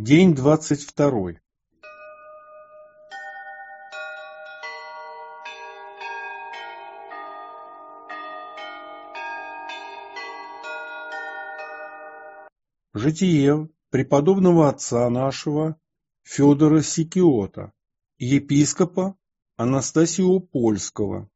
День 22. Житие преподобного отца нашего Федора Сикиота, епископа Анастасия Польского.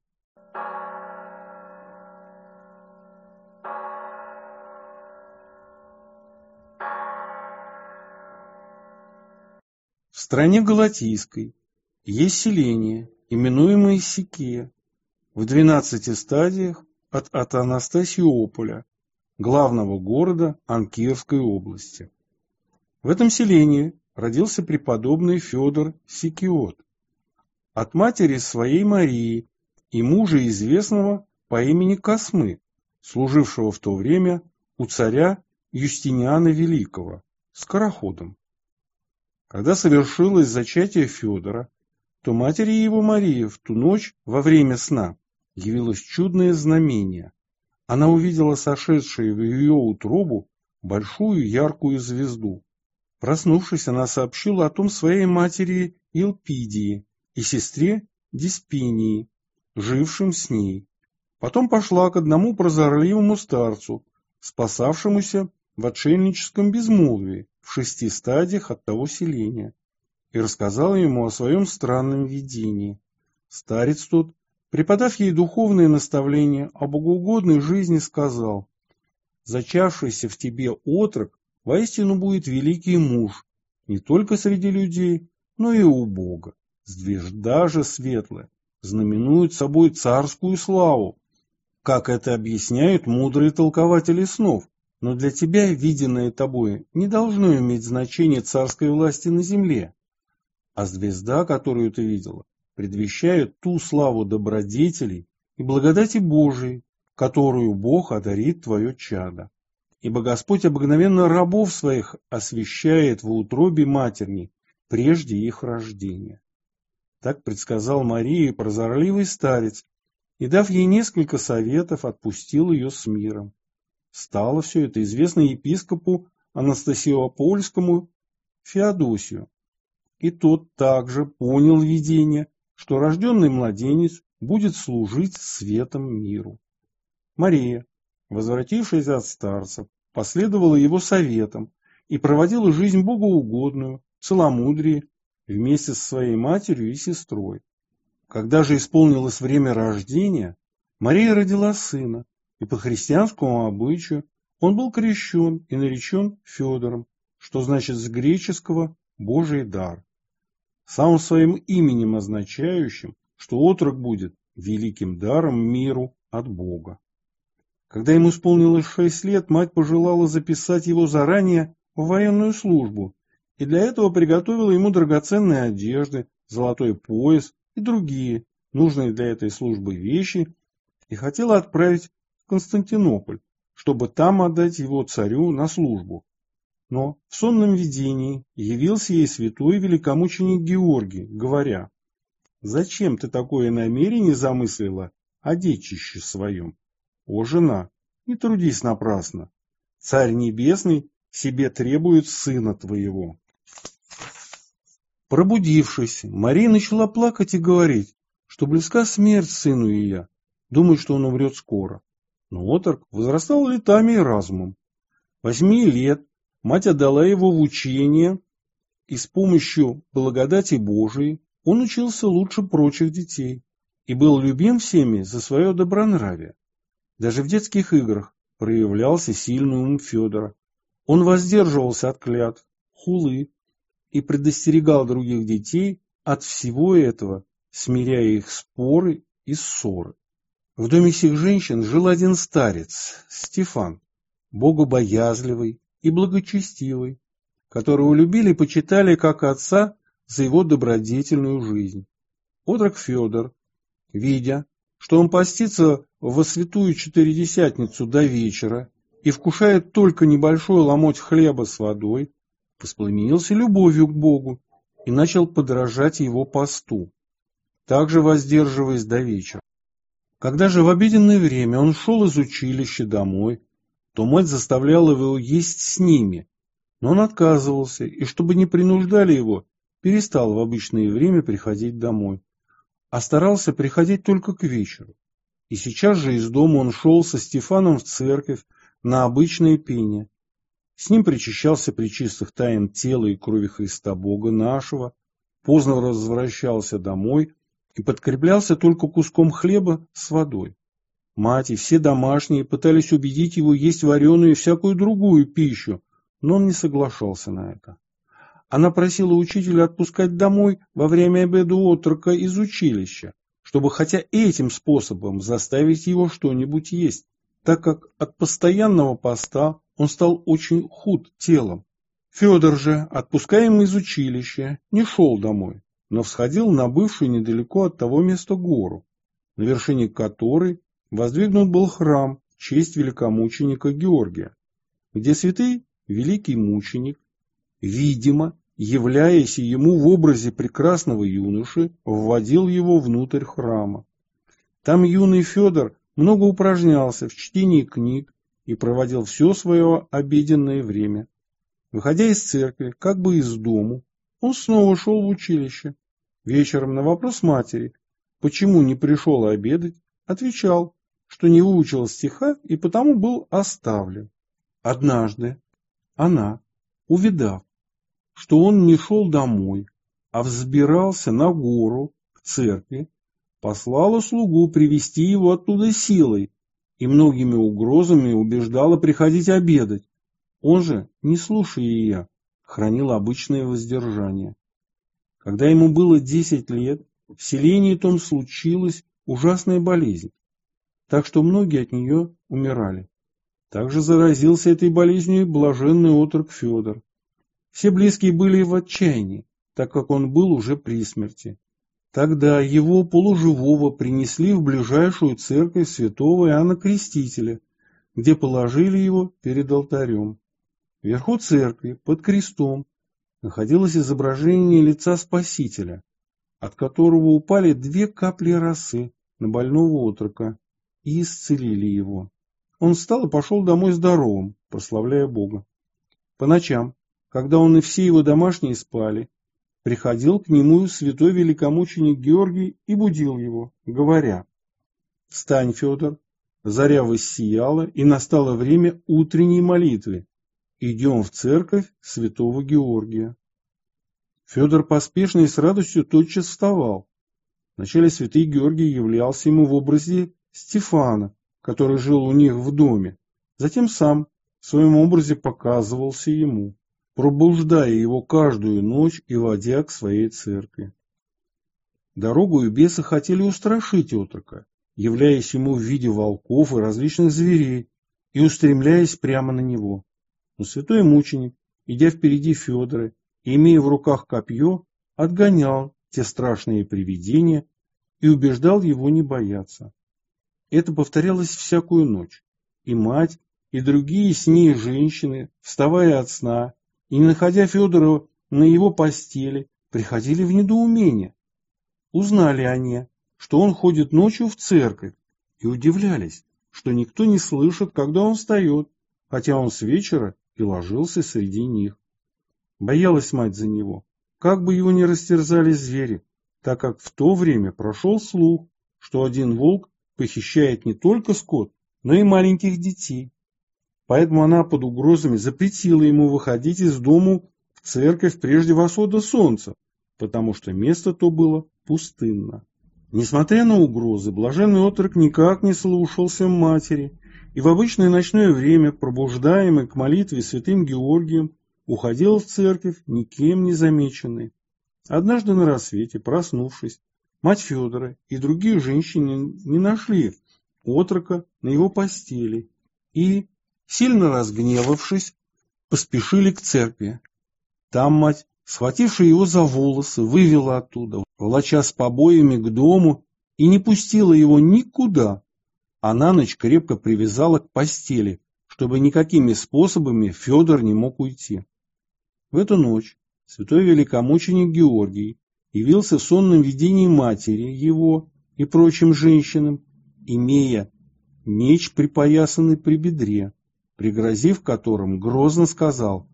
В стране Галатийской есть селение, именуемое Сикия, в 12 стадиях от Анастасиополя, главного города Анкирской области. В этом селении родился преподобный Федор Сикиот от матери своей Марии и мужа известного по имени Космы, служившего в то время у царя Юстиниана Великого, скороходом. Когда совершилось зачатие Федора, то матери его Марии в ту ночь во время сна явилось чудное знамение. Она увидела сошедшую в ее утробу большую яркую звезду. Проснувшись, она сообщила о том своей матери Илпидии и сестре Диспинии, жившим с ней. Потом пошла к одному прозорливому старцу, спасавшемуся в отшельническом безмолвии в 6 стадиях от того селения, и рассказала ему о своем странном видении. Старец тот, преподав ей духовные наставления о богоугодной жизни, сказал: «Зачавшийся в тебе отрок воистину будет великий муж, не только среди людей, но и у Бога. Звезда же светлая знаменует собой царскую славу, как это объясняют мудрые толкователи снов. Но для тебя виденное тобой не должно иметь значения царской власти на земле, а звезда, которую ты видела, предвещает ту славу добродетелей и благодати Божией, которую Бог одарит твое чадо. Ибо Господь обыкновенно рабов своих освящает в утробе матерней прежде их рождения». Так предсказал Марии прозорливый старец, и, дав ей несколько советов, отпустил ее с миром. Стало все это известно епископу Анастасиопольскому Феодосию, и тот также понял видение, что рожденный младенец будет служить светом миру. Мария, возвратившись от старца, последовала его советам и проводила жизнь богоугодную, целомудрие вместе со своей матерью и сестрой. Когда же исполнилось время рождения, Мария родила сына, и по христианскому обычаю он был крещен и наречен Федором, что значит с греческого «Божий дар», самым своим именем означающим, что отрок будет великим даром миру от Бога. Когда ему исполнилось 6 лет, мать пожелала записать его заранее в военную службу, и для этого приготовила ему драгоценные одежды, золотой пояс и другие нужные для этой службы вещи, и хотела отправить в Константинополь, чтобы там отдать его царю на службу. Но в сонном видении явился ей святой великомученик Георгий, говоря: «Зачем ты такое намерение замыслила о детище своем? О, жена, не трудись напрасно. Царь Небесный себе требует сына твоего». Пробудившись, Мария начала плакать и говорить, что близка смерть сыну ее, думает, что он умрет скоро. Но отрок возрастал летами и разумом. 8 лет мать отдала его в учение, и с помощью благодати Божией он учился лучше прочих детей и был любим всеми за свое добронравие. Даже в детских играх проявлялся сильный ум Федора. Он воздерживался от клятв, хулы и предостерегал других детей от всего этого, смиряя их споры и ссоры. В доме сих женщин жил один старец, Стефан, богобоязливый и благочестивый, которого любили и почитали как отца за его добродетельную жизнь. Отрок Федор, видя, что он постится во святую Четыредесятницу до вечера и вкушает только небольшой ломоть хлеба с водой, воспламенился любовью к Богу и начал подражать его посту, также воздерживаясь до вечера. Когда же в обеденное время он шел из училища домой, то мать заставляла его есть с ними, Но он отказывался, и чтобы не принуждали его, перестал в обычное время приходить домой, а старался приходить только к вечеру. И сейчас же из дома он шел со Стефаном в церковь на обычное пение. С ним причащался пречистых тайн тела и крови Христа Бога нашего, поздно возвращался домой и подкреплялся только куском хлеба с водой. Мать и все домашние пытались убедить его есть вареную и всякую другую пищу, но он не соглашался на это. Она просила учителя отпускать домой во время обеда отрока из училища, чтобы хотя этим способом заставить его что-нибудь есть, так как от постоянного поста он стал очень худ телом. Федор же, отпускаемый из училища, не шел домой, но всходил на бывшую недалеко от того места гору, на вершине которой воздвигнут был храм в честь великомученика Георгия, где святый великий мученик, видимо, являясь ему в образе прекрасного юноши, вводил его внутрь храма. Там юный Федор много упражнялся в чтении книг и проводил все свое обеденное время. Выходя из церкви, как бы из дому, он снова шел в училище. Вечером на вопрос матери, почему не пришел обедать, отвечал, что не выучил стиха и потому был оставлен. Однажды она, увидав, что он не шел домой, а взбирался на гору к церкви, послала слугу привести его оттуда силой и многими угрозами убеждала приходить обедать. Он же, не слушая ее, хранил обычное воздержание. Когда ему было 10 лет, в селении том случилась ужасная болезнь, так что многие от нее умирали. Также заразился этой болезнью блаженный отрок Федор. Все близкие были в отчаянии, так как он был уже при смерти. Тогда его полуживого принесли в ближайшую церковь святого Иоанна Крестителя, где положили его перед алтарем. Вверху церкви, под крестом, находилось изображение лица Спасителя, от которого упали 2 капли росы на больного отрока и исцелили его. Он встал и пошел домой здоровым, прославляя Бога. По ночам, когда он и все его домашние спали, приходил к нему святой великомученик Георгий и будил его, говоря: «Встань, Федор, заря воссияла, и настало время утренней молитвы. Идем в церковь святого Георгия». Федор поспешно и с радостью тотчас вставал. Вначале святый Георгий являлся ему в образе Стефана, который жил у них в доме. Затем сам в своем образе показывался ему, пробуждая его каждую ночь и водя к своей церкви. Дорогою бесы хотели устрашить отрока, являясь ему в виде волков и различных зверей, и устремляясь прямо на него. Но святой мученик, идя впереди Федора и имея в руках копье, отгонял те страшные привидения и убеждал его не бояться. Это повторялось всякую ночь, и мать, и другие с ней женщины, вставая от сна и не находя Федора на его постели, приходили в недоумение. Узнали они, что он ходит ночью в церковь, и удивлялись, что никто не слышит, когда он встает, хотя он с вечера и ложился среди них. Боялась мать за него, как бы его не растерзали звери, так как в то время прошел слух, что один волк похищает не только скот, но и маленьких детей. Поэтому она под угрозами запретила ему выходить из дому в церковь прежде восхода солнца, потому что место то было пустынно. Несмотря на угрозы, блаженный отрок никак не слушался матери, и в обычное ночное время, пробуждаемый к молитве святым Георгием, уходил в церковь никем не замеченный. Однажды на рассвете, проснувшись, мать Федора и другие женщины не нашли отрока на его постели и, сильно разгневавшись, поспешили к церкви. Там мать, схватившая его за волосы, вывела оттуда, волоча с побоями к дому, и не пустила его никуда, а на ночь крепко привязала к постели, чтобы никакими способами Федор не мог уйти. В эту ночь святой великомученик Георгий явился в сонном видении матери его и прочим женщинам, имея меч, припоясанный при бедре, пригрозив которым, грозно сказал: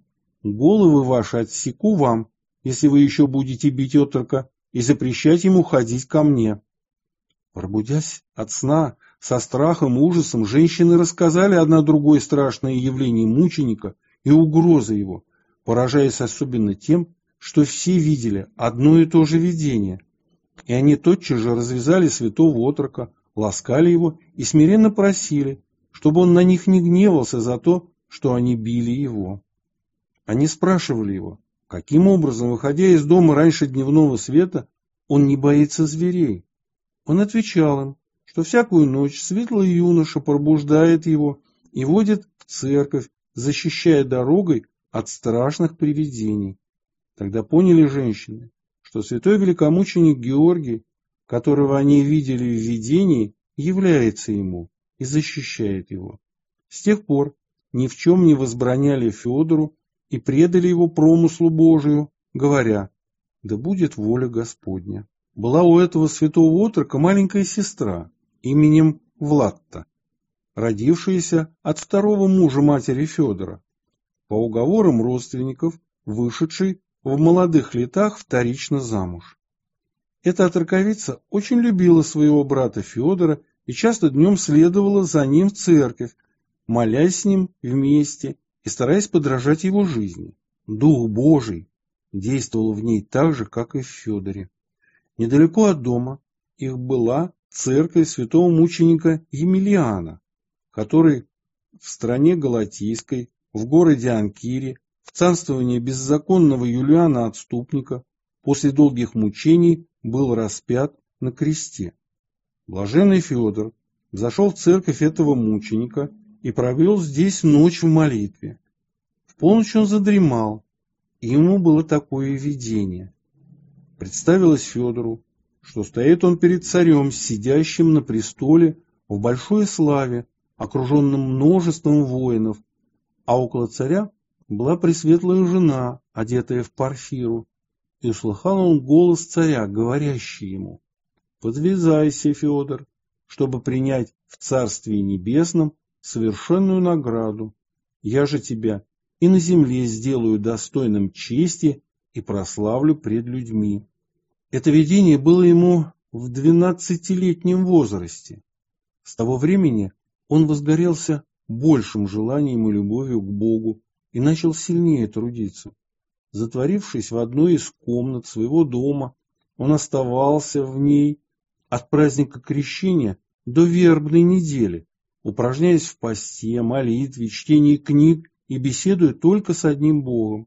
Головы ваши отсеку вам, если вы еще будете бить отрока и запрещать ему ходить ко мне». Пробудясь от сна, со страхом и ужасом, женщины рассказали одна другой страшное явление мученика и угрозы его, поражаясь особенно тем, что все видели одно и то же видение. И они тотчас же развязали святого отрока, ласкали его и смиренно просили, чтобы он на них не гневался за то, что они били его. Они спрашивали его, каким образом, выходя из дома раньше дневного света, он не боится зверей. Он отвечал им, что всякую ночь светлый юноша пробуждает его и водит в церковь, защищая дорогой от страшных привидений. Тогда поняли женщины, что святой великомученик Георгий, которого они видели в видении, является ему и защищает его. С тех пор ни в чем не возбраняли Федору и предали его промыслу Божию, говоря: «Да будет воля Господня». Была у этого святого отрока маленькая сестра именем Влатта, родившаяся от второго мужа матери Федора, по уговорам родственников, вышедшей в молодых летах вторично замуж. Эта отроковица очень любила своего брата Федора и часто днем следовала за ним в церковь, молясь с ним вместе и стараясь подражать его жизни. Дух Божий действовал в ней так же, как и в Федоре. Недалеко от дома их была церковь святого мученика Емельяна, который в стране Галатийской, в городе Анкире, в царствовании беззаконного Юлиана Отступника, после долгих мучений был распят на кресте. Блаженный Федор зашел в церковь этого мученика и провел здесь ночь в молитве. В полночь он задремал, и ему было такое видение. Представилось Федору, что стоит он перед царем, сидящим на престоле в большой славе, окруженным множеством воинов, а около царя была пресветлая жена, одетая в парфиру, и услыхал он голос царя, говорящий ему: «Подвязайся, Федор, чтобы принять в Царстве Небесном совершенную награду. Я же тебя и на земле сделаю достойным чести и прославлю пред людьми». Это видение было ему в 12-летнем возрасте. С того времени он возгорелся большим желанием и любовью к Богу и начал сильнее трудиться. Затворившись в одной из комнат своего дома, он оставался в ней от праздника Крещения до вербной недели, упражняясь в посте, молитве, чтении книг и беседуя только с одним Богом.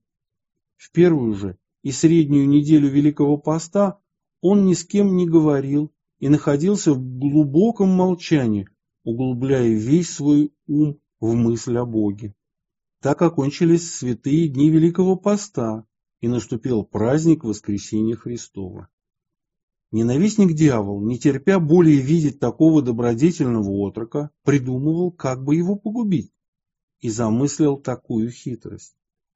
В первую же и среднюю неделю Великого Поста он ни с кем не говорил и находился в глубоком молчании, углубляя весь свой ум в мысль о Боге. Так окончились святые дни Великого Поста, и наступил праздник Воскресения Христова. Ненавистник дьявол, не терпя более видеть такого добродетельного отрока, придумывал, как бы его погубить, и замыслил такую хитрость.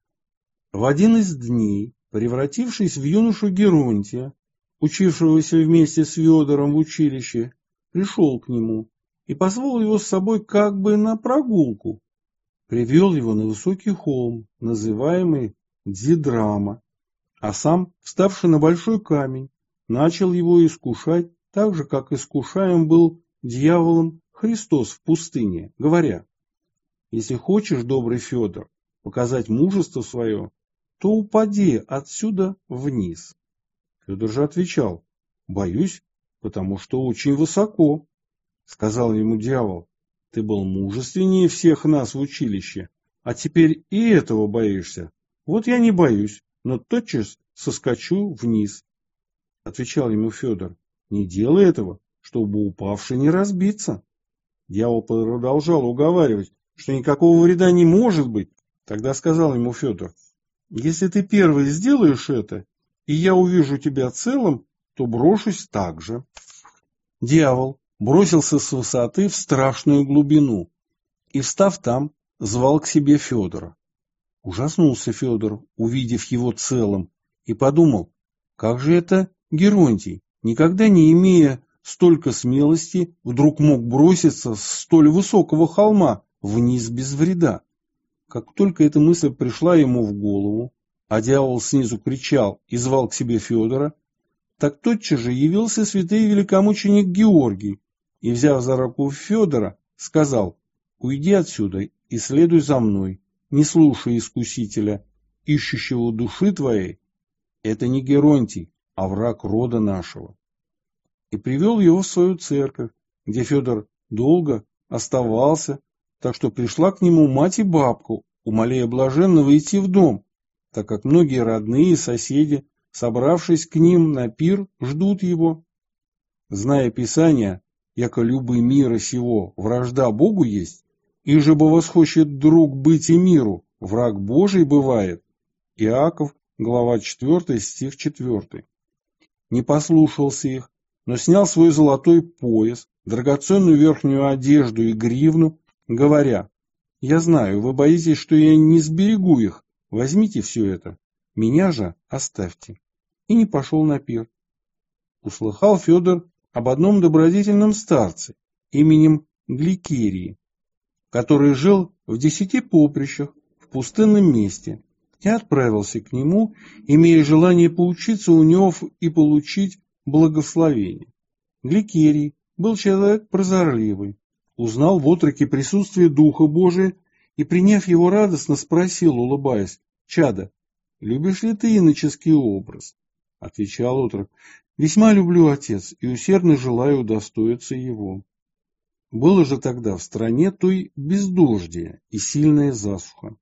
В один из дней, превратившись в юношу Геронтия, учившегося вместе с Федором в училище, пришел к нему и позвал его с собой как бы на прогулку. Привел его на высокий холм, называемый Дзидрама, а сам, вставший на большой камень, начал его искушать так же, как искушаем был дьяволом Христос в пустыне, говоря: «Если хочешь, добрый Федор, показать мужество свое, то упади отсюда вниз». Федор же отвечал: «Боюсь, потому что очень высоко». Сказал ему дьявол: «Ты был мужественнее всех нас в училище, а теперь и этого боишься. Вот я не боюсь, но тотчас соскочу вниз». Отвечал ему Федор: «Не делай этого, чтобы упавший не разбиться». Дьявол продолжал уговаривать, что никакого вреда не может быть. Тогда сказал ему Федор: «Если ты первый сделаешь это, и я увижу тебя целым, то брошусь так же». Дьявол бросился с высоты в страшную глубину и, встав там, звал к себе Федора. Ужаснулся Федор, увидев его целым, и подумал: как же это Геронтий, никогда не имея столько смелости, вдруг мог броситься с столь высокого холма вниз без вреда? Как только эта мысль пришла ему в голову, а дьявол снизу кричал и звал к себе Федора, так тотчас же явился святый великомученик Георгий и, взяв за руку Федора, сказал: «Уйди отсюда и следуй за мной, не слушай искусителя, ищущего души твоей. Это не Геронтий, а враг рода нашего». И привел его в свою церковь, где Федор долго оставался, так что пришла к нему мать и бабка, умоляя блаженного идти в дом, так как многие родные и соседи, собравшись к ним на пир, ждут его. Зная Писание, яко любый мира сего вражда Богу есть, и же бы восхочет друг быть и миру, враг Божий бывает. Иаков, глава 4, стих 4. Не послушался их, но снял свой золотой пояс, драгоценную верхнюю одежду и гривну, говоря: «Я знаю, вы боитесь, что я не сберегу их, возьмите все это, меня же оставьте». И не пошел на пир. Услыхал Федор об одном добродетельном старце именем Гликерии, который жил в 10 поприщах в пустынном месте, и отправился к нему, имея желание поучиться у него и получить благословение. Гликерий был человек прозорливый, узнал в отроке присутствие Духа Божия и, приняв его, радостно спросил, улыбаясь: «Чадо, любишь ли ты иноческий образ?» Отвечал отрок: «Весьма люблю, отец, и усердно желаю удостоиться его». Было же тогда в стране той бездождие и сильная засуха.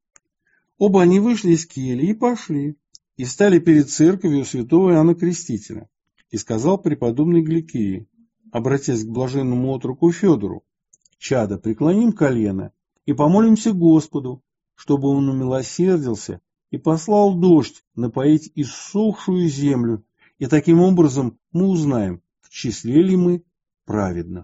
Оба они вышли из кельи и пошли, и стали перед церковью святого Иоанна Крестителя. И сказал преподобный Гликерий, обратясь к блаженному отроку Федору: «Чадо, преклоним колено и помолимся Господу, чтобы он умилосердился и послал дождь напоить иссохшую землю, и таким образом мы узнаем, в числе ли мы праведных».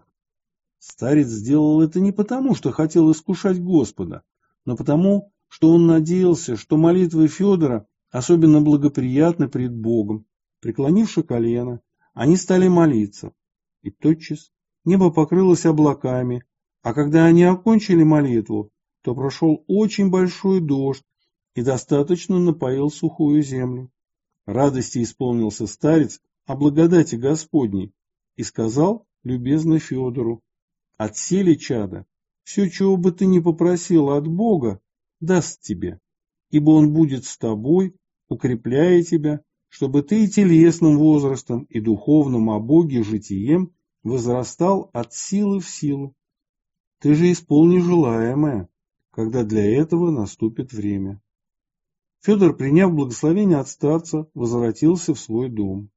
Старец сделал это не потому, что хотел искушать Господа, но потому, что он надеялся, что молитвы Федора особенно благоприятны пред Богом. Преклонивши колено, они стали молиться, и тотчас небо покрылось облаками, а когда они окончили молитву, то прошел очень большой дождь и достаточно напоил сухую землю. Радости исполнился старец о благодати Господней и сказал любезно Федору: «Отсели, чадо, все, чего бы ты ни попросил от Бога, даст тебе, ибо он будет с тобой, укрепляя тебя, чтобы ты и телесным возрастом, и духовным о Боге житием возрастал от силы в силу. Ты же исполни желаемое, когда для этого наступит время». Федор, приняв благословение от старца, возвратился в свой дом.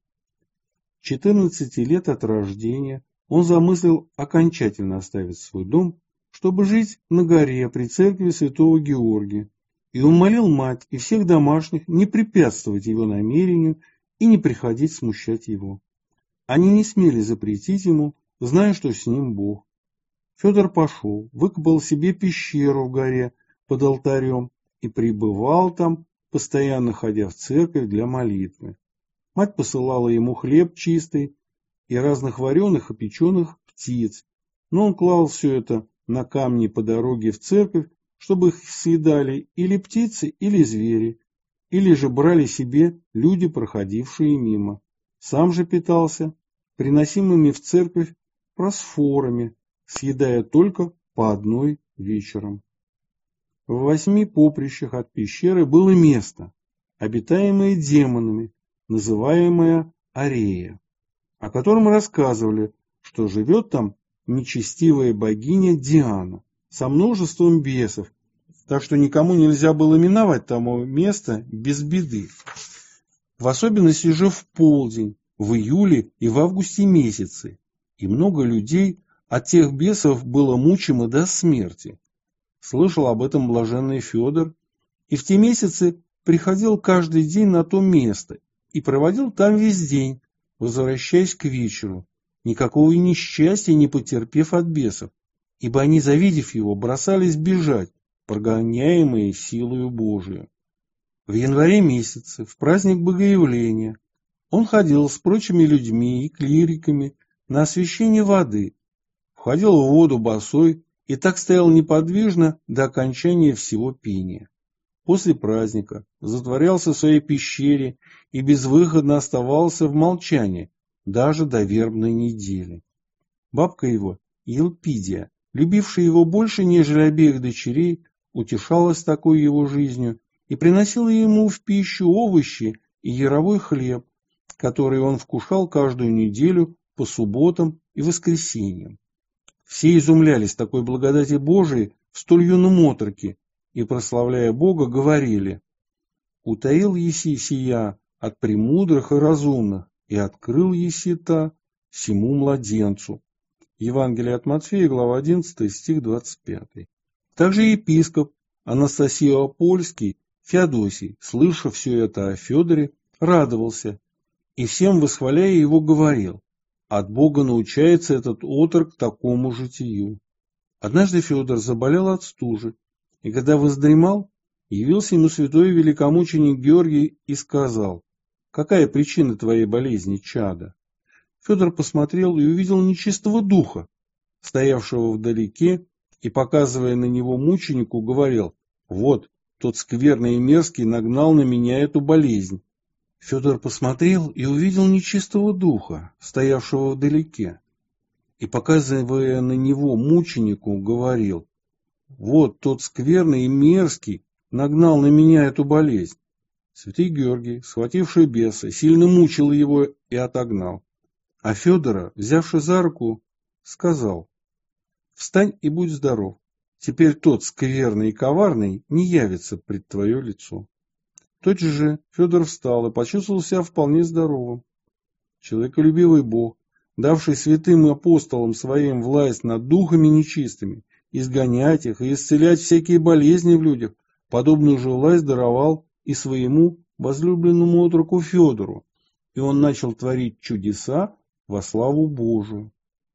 14 лет от рождения он замыслил окончательно оставить свой дом, чтобы жить на горе при церкви святого Георгия, и умолил мать и всех домашних не препятствовать его намерению и не приходить смущать его. Они не смели запретить ему, зная, что с ним Бог. Федор пошел, выкопал себе пещеру в горе под алтарем и пребывал там, постоянно ходя в церковь для молитвы. Мать посылала ему хлеб чистый и разных вареных и печеных птиц, но он клал все это на камни по дороге в церковь, чтобы их съедали или птицы, или звери, или же брали себе люди, проходившие мимо. Сам же питался приносимыми в церковь просфорами, съедая только по одной вечером. В 8 поприщах от пещеры было место, обитаемое демонами, называемое Арея, о котором рассказывали, что живет там нечестивая богиня Диана со множеством бесов, так что никому нельзя было миновать того места без беды. В особенности же в полдень, в июле и в августе месяцы, и много людей от тех бесов было мучимо до смерти. Слышал об этом блаженный Федор, и в те месяцы приходил каждый день на то место и проводил там весь день, возвращаясь к вечеру, никакого несчастья не потерпев от бесов, ибо они, завидев его, бросались бежать, прогоняемые силою Божию. В январе месяце, в праздник Богоявления, он ходил с прочими людьми и клириками на освящение воды, входил в воду босой и так стоял неподвижно до окончания всего пения. После праздника затворялся в своей пещере и безвыходно оставался в молчании, даже до вербной недели. Бабка его, Елпидия, любившая его больше, нежели обеих дочерей, утешалась такой его жизнью и приносила ему в пищу овощи и яровой хлеб, который он вкушал каждую неделю по субботам и воскресеньям. Все изумлялись такой благодати Божией в столь юном отроке и, прославляя Бога, говорили: «Утаил еси сия от премудрых и разумных, и открыл еси та всему младенцу». Евангелие от Матфея, глава 11, стих 25. Также епископ Анастасий Апольский, Феодосий, слыша все это о Федоре, радовался и всем, восхваляя его, говорил: «От Бога научается этот отрок такому житию». Однажды Федор заболел от стужи, и когда воздремал, явился ему святой великомученик Георгий и сказал: «Какая причина твоей болезни, чадо?» Федор посмотрел и увидел нечистого духа, стоявшего вдалеке, и, показывая на него мученику, говорил: «Вот, тот скверный и мерзкий нагнал на меня эту болезнь». Федор посмотрел и увидел нечистого духа, стоявшего вдалеке, и, показывая на него мученику, говорил: «Вот тот скверный и мерзкий нагнал на меня эту болезнь». Святый Георгий, схвативший беса, сильно мучил его и отогнал. А Федора, взявши за руку, сказал: «Встань и будь здоров. Теперь тот скверный и коварный не явится пред твое лицо». Тотчас же Федор встал и почувствовал себя вполне здоровым. Человеколюбивый Бог, давший святым апостолам своим власть над духами нечистыми, изгонять их и исцелять всякие болезни в людях, подобную же власть даровал и своему возлюбленному отроку Федору, и он начал творить чудеса во славу Божию.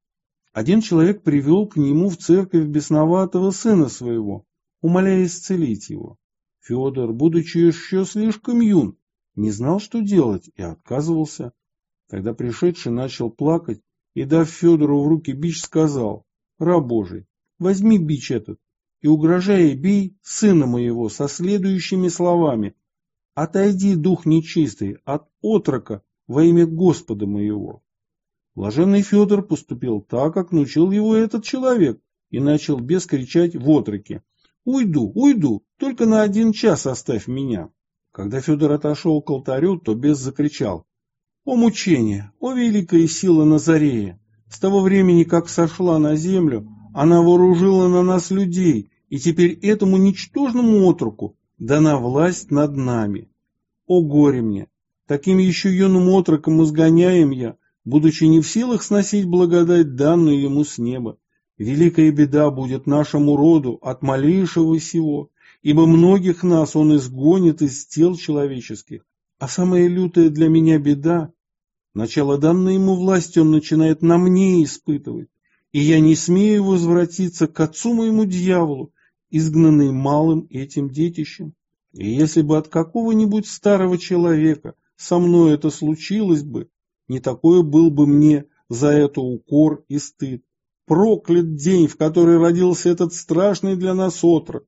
Один человек привел к нему в церковь бесноватого сына своего, умоляя исцелить его. Федор, будучи еще слишком юн, не знал, что делать, и отказывался. Тогда пришедший начал плакать и, дав Федору в руки бич, сказал: «Раб Божий, возьми бич этот и, угрожая, бей сына моего со следующими словами: отойди, дух нечистый, от отрока во имя Господа моего». Блаженный Федор поступил так, как научил его этот человек, и начал бес кричать в отроке: «Уйду, уйду, только на 1 час оставь меня». Когда Федор отошел к алтарю, то бес закричал: «О мучение, о великая сила Назарея! С того времени, как сошла на землю, она вооружила на нас людей, и теперь этому ничтожному отроку дана власть над нами. О горе мне! Таким еще юным отроком изгоняем я, будучи не в силах сносить благодать, данную ему с неба. Великая беда будет нашему роду от малейшего сего, ибо многих нас он изгонит из тел человеческих. А самая лютая для меня беда, начало данной ему власти он начинает на мне испытывать, и я не смею возвратиться к отцу моему дьяволу, изгнанный малым этим детищем. И если бы от какого-нибудь старого человека со мной это случилось бы, не такое был бы мне за это укор и стыд. Проклят день, в который родился этот страшный для нас отрок».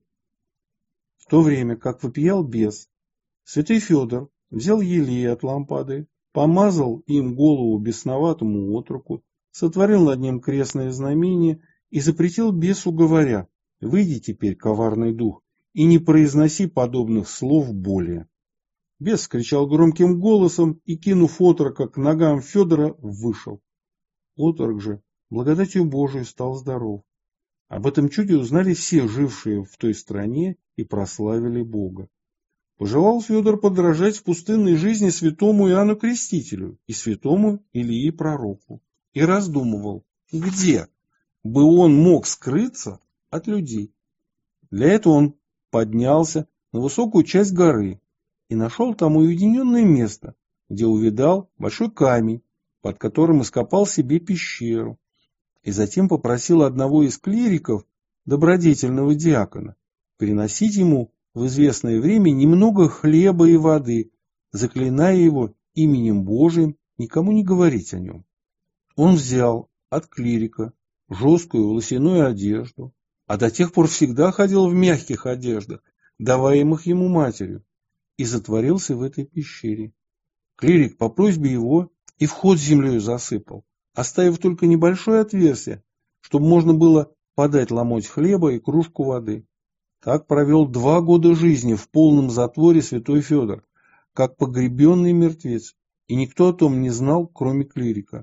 В то время, как вопиял бес, святый Федор взял елей от лампады, помазал им голову бесноватому отроку, сотворил над ним крестное знамение и запретил бесу, говоря: «Выйди теперь, коварный дух, и не произноси подобных слов более». Бес кричал громким голосом и, кинув отрока к ногам Федора, вышел. Отрок же благодатью Божией стал здоров. Об этом чуде узнали все жившие в той стране и прославили Бога. Пожелал Федор подражать в пустынной жизни святому Иоанну Крестителю и святому Илии Пророку, и раздумывал, где бы он мог скрыться от людей. Для этого он поднялся на высокую часть горы и нашел там уединенное место, где увидал большой камень, под которым ископал себе пещеру, и затем попросил одного из клириков, добродетельного диакона, приносить ему в известное время немного хлеба и воды, заклиная его именем Божиим никому не говорить о нем. Он взял от клирика жесткую волосяную одежду, а до тех пор всегда ходил в мягких одеждах, даваемых ему матерью, и затворился в этой пещере. Клирик по просьбе его и вход землей засыпал, оставив только небольшое отверстие, чтобы можно было подать ломоть хлеба и кружку воды. Так провел 2 года жизни в полном затворе святой Федор, как погребенный мертвец, и никто о том не знал, кроме клирика.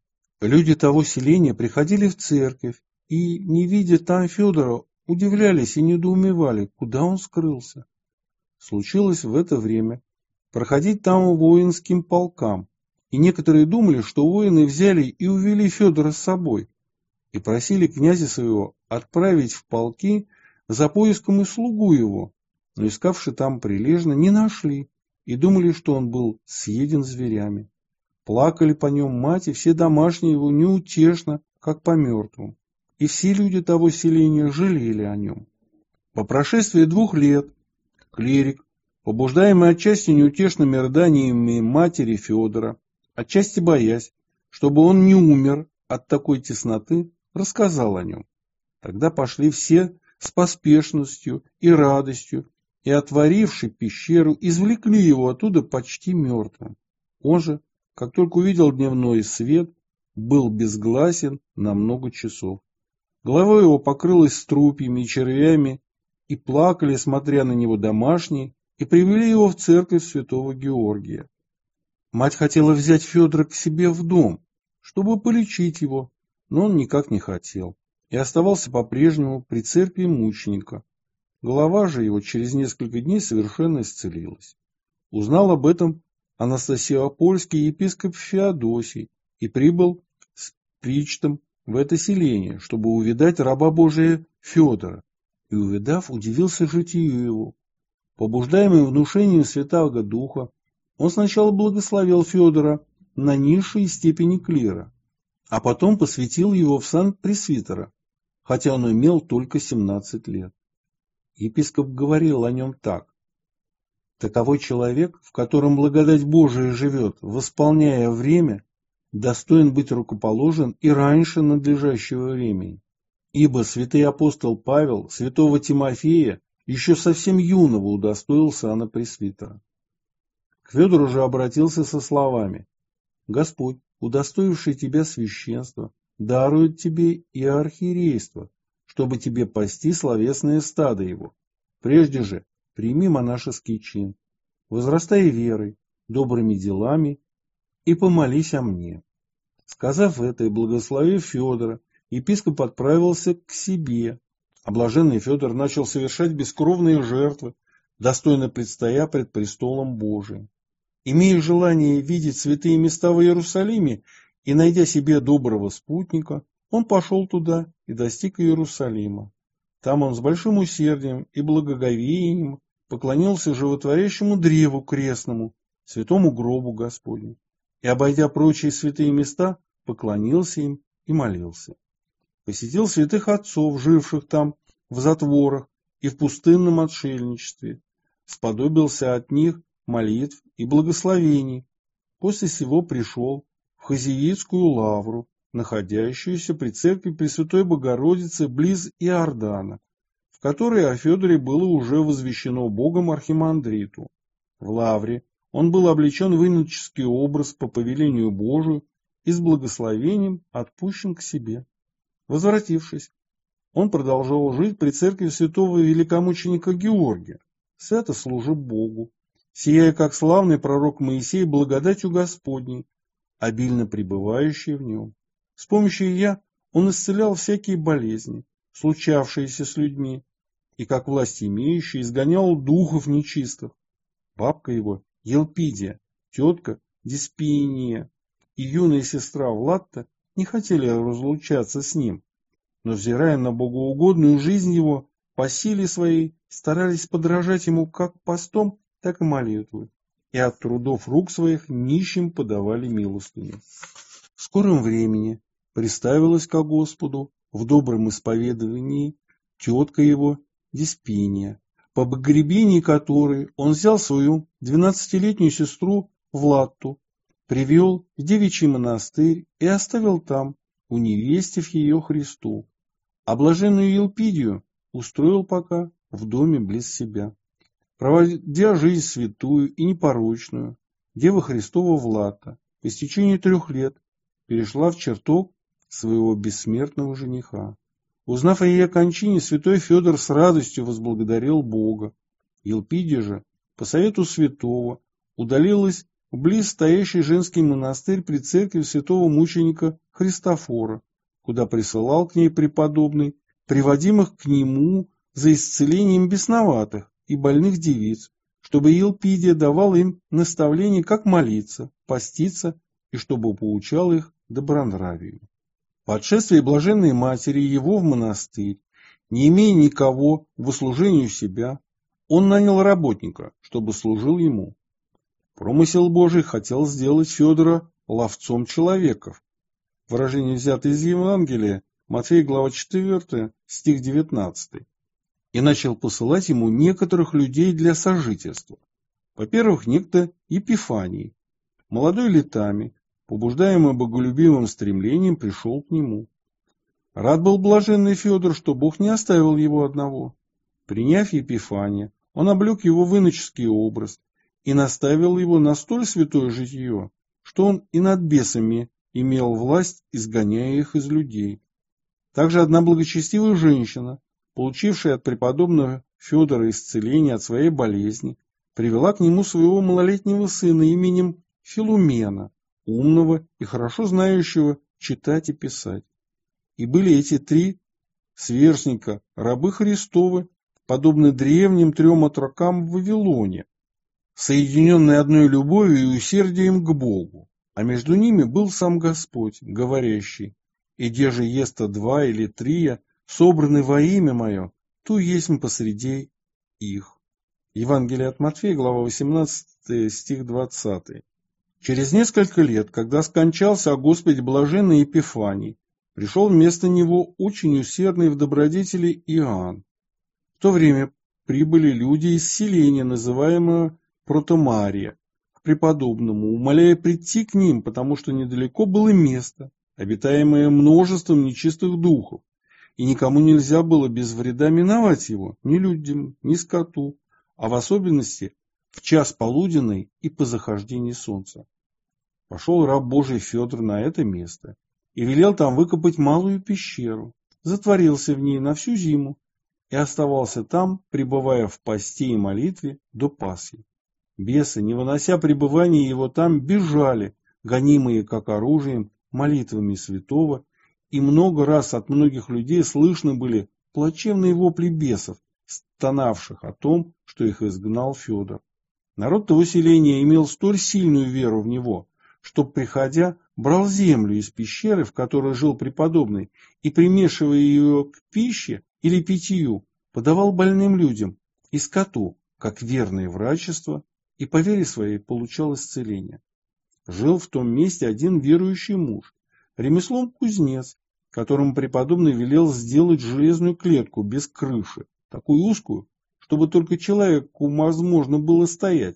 Люди того селения приходили в церковь и, не видя там Федора, удивлялись и недоумевали, куда он скрылся. Случилось в это время проходить там воинским полкам, и некоторые думали, что воины взяли и увели Федора с собой, и просили князя своего отправить в полки за поиском и слугу его, но искавши там прилежно, не нашли, и думали, что он был съеден зверями. Плакали по нем мать и все домашние его неутешно, как по мертвым, и все люди того селения жалели о нем. По прошествии 2 лет клирик, побуждаемый отчасти неутешными рыданиями матери Федора, отчасти боясь, чтобы он не умер от такой тесноты, рассказал о нем. Тогда пошли все с поспешностью и радостью, и, отворивши пещеру, извлекли его оттуда почти мертвым. Он же, как только увидел дневной свет, был безгласен на много часов. Голова его покрылась струпьями и червями, и плакали, смотря на него, домашние, и привели его в церковь святого Георгия. Мать хотела взять Федора к себе в дом, чтобы полечить его, но он никак не хотел, и оставался по-прежнему при церкви мученика. Голова же его через несколько дней совершенно исцелилась. Узнал об этом Анастасиопольский епископ Феодосий и прибыл с причтом в это селение, чтобы увидать раба Божия Федора, и, увидав, удивился житию его. Побуждаемый внушением Святаго Духа, он сначала благословил Федора на низшей степени клира, а потом посвятил его в сан пресвитера, хотя он имел только 17 лет. Епископ говорил о нем так: «Таковой человек, в котором благодать Божия живет, восполняя время, достоин быть рукоположен и раньше надлежащего времени. Ибо святый апостол Павел святого Тимофея еще совсем юного удостоил сана пресвитера». К Федору же обратился со словами: «Господь, удостоивший тебя священства, дарует тебе и архиерейство, чтобы тебе пасти словесное стадо его. Прежде же прими монашеский чин, возрастай верой, добрыми делами и помолись о мне». Сказав это и благословив Федора, епископ отправился к себе, а блаженный Федор начал совершать бескровные жертвы, достойно предстоя пред престолом Божиим. Имея желание видеть святые места в Иерусалиме и найдя себе доброго спутника, он пошел туда и достиг Иерусалима. Там он с большим усердием и благоговением поклонился животворящему древу крестному, святому гробу Господню, и, обойдя прочие святые места, поклонился им и молился. Посетил святых отцов, живших там в затворах и в пустынном отшельничестве, сподобился от них молитв и благословений. После сего пришел в Хазиитскую лавру, находящуюся при церкви Пресвятой Богородицы близ Иордана, в которой о Федоре было уже возвещено Богом архимандриту. В лавре он был облечен в иноческий образ по повелению Божию и с благословением отпущен к себе. Возвратившись, он продолжал жить при церкви святого великомученика Георгия, свято служа Богу, сияя как славный пророк Моисей благодатью Господней, обильно пребывающей в нем. С помощью ия он исцелял всякие болезни, случавшиеся с людьми, и как власть имеющий изгонял духов нечистых. Бабка его, Елпидия, тетка Диспиния и юная сестра Влатта не хотели разлучаться с ним, но, взирая на богоугодную жизнь его, по силе своей старались подражать ему как постом, так и молитвой, и от трудов рук своих нищим подавали милостыню. В скором времени приставилась ко Господу в добром исповедовании тетка его Диспиния, по погребении которой он взял свою 12-летнюю сестру Влатту, привел в девичий монастырь и оставил там, уневестив ее Христу. а блаженную Елпидию устроил пока в доме близ себя. Проводя жизнь святую и непорочную, Дева Христова Влата по истечении 3 лет перешла в чертог своего бессмертного жениха. Узнав о ее кончине, святой Федор с радостью возблагодарил Бога. Елпидия же, по совету святого, удалилась в близ стоящий женский монастырь при церкви святого мученика Христофора, куда присылал к ней преподобный, приводимых к нему за исцелением бесноватых и больных девиц, чтобы Елпидия давала им наставление, как молиться, поститься, и чтобы поучал их добронравию. По отшествии блаженной матери его в монастырь, не имея никого в услужению себя, он нанял работника, чтобы служил ему. Промысел Божий хотел сделать Федора ловцом человеков. Выражение взято из Евангелия, Матфея, глава 4, стих 19. И начал посылать ему некоторых людей для сожительства. Во-первых, некто Епифаний, молодой летами, побуждаемый боголюбивым стремлением, пришел к нему. Рад был блаженный Федор, что Бог не оставил его одного. Приняв Епифания, он облег его в иноческий образ и наставил его на столь святое житие, что он и над бесами имел власть, изгоняя их из людей. Также одна благочестивая женщина, получившая от преподобного Федора исцеление от своей болезни, привела к нему своего малолетнего сына именем Филумена, умного и хорошо знающего читать и писать. И были эти 3 сверстника, рабы Христовы, подобны древним 3 отрокам в Вавилоне, соединенные одной любовью и усердием к Богу. А между ними был сам Господь, говорящий: «И где же еста 2 или 3, собраны во имя Мое, ту есть посреди их». Евангелие от Матфея, глава 18, стих 20. Через несколько лет, когда скончался о Господе блаженный Епифаний, пришел вместо него очень усердный в добродетели Иоанн. В то время прибыли люди из селения, называемого Протомария, к преподобному, умоляя прийти к ним, потому что недалеко было место, обитаемое множеством нечистых духов, и никому нельзя было без вреда миновать его, ни людям, ни скоту, а в особенности в час полуденный и по захождении солнца. Пошел раб Божий Федор на это место и велел там выкопать малую пещеру, затворился в ней на всю зиму и оставался там, пребывая в посте и молитве до Пасхи. Бесы, не вынося пребывания его там, бежали, гонимые как оружием, молитвами святого, и много раз от многих людей слышны были плачевные вопли бесов, стонавших о том, что их изгнал Федор. Народ того селения имел столь сильную веру в него, что, приходя, брал землю из пещеры, в которой жил преподобный, и, примешивая ее к пище или питью, подавал больным людям и скоту, как верное врачество, и по вере своей получал исцеление. Жил в том месте один верующий муж, ремеслом кузнец, которому преподобный велел сделать железную клетку без крыши, такую узкую, чтобы только человеку возможно было стоять,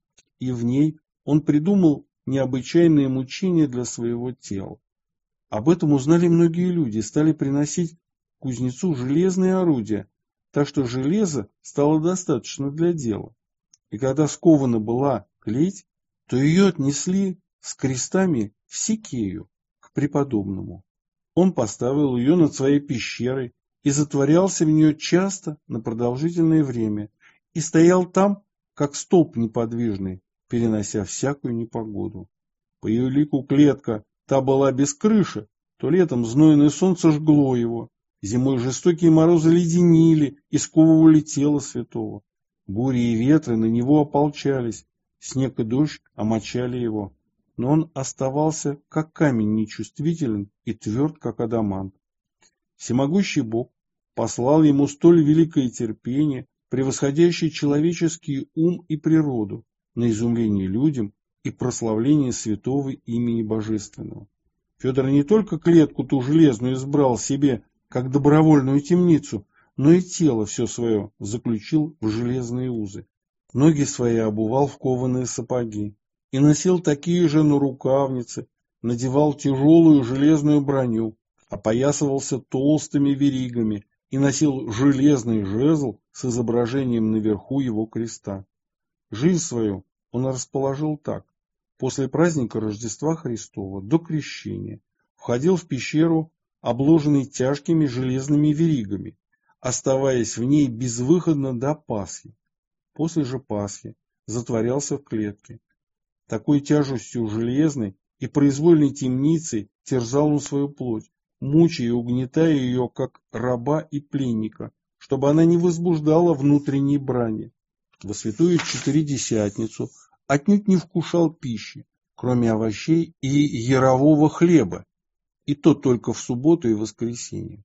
и в ней он придумал необычайные мучения для своего тела. Об этом узнали многие люди и стали приносить кузнецу железные орудия, так что железа стало достаточно для дела. И когда скована была клеть, то ее отнесли с крестами в Сикею к преподобному. Он поставил ее над своей пещерой и затворялся в нее часто на продолжительное время и стоял там, как столб неподвижный, перенося всякую непогоду. По ее лику клетка та была без крыши, то летом знойное солнце жгло его, зимой жестокие морозы леденили и сковывали тело святого. Бури и ветры на него ополчались, снег и дождь омочали его, но он оставался как камень нечувствителен и тверд, как адамант. Всемогущий Бог послал ему столь великое терпение, превосходящее человеческий ум и природу, на изумление людям и прославление святого имени Божественного. Федор не только клетку ту железную избрал себе, как добровольную темницу, но и тело все свое заключил в железные узы. Ноги свои обувал в кованые сапоги и носил такие же нарукавницы, надевал тяжелую железную броню, опоясывался толстыми веригами и носил железный жезл с изображением наверху его креста. Жизнь свою он расположил так. После праздника Рождества Христова до крещения входил в пещеру, обложенный тяжкими железными веригами, оставаясь в ней безвыходно до Пасхи. После же Пасхи затворялся в клетке. Такой тяжестью железной и произвольной темницей терзал он свою плоть, мучая и угнетая ее, как раба и пленника, чтобы она не возбуждала внутренней брани. Во святую Четыредесятницу отнюдь не вкушал пищи, кроме овощей и ярового хлеба, и то только в субботу и воскресенье.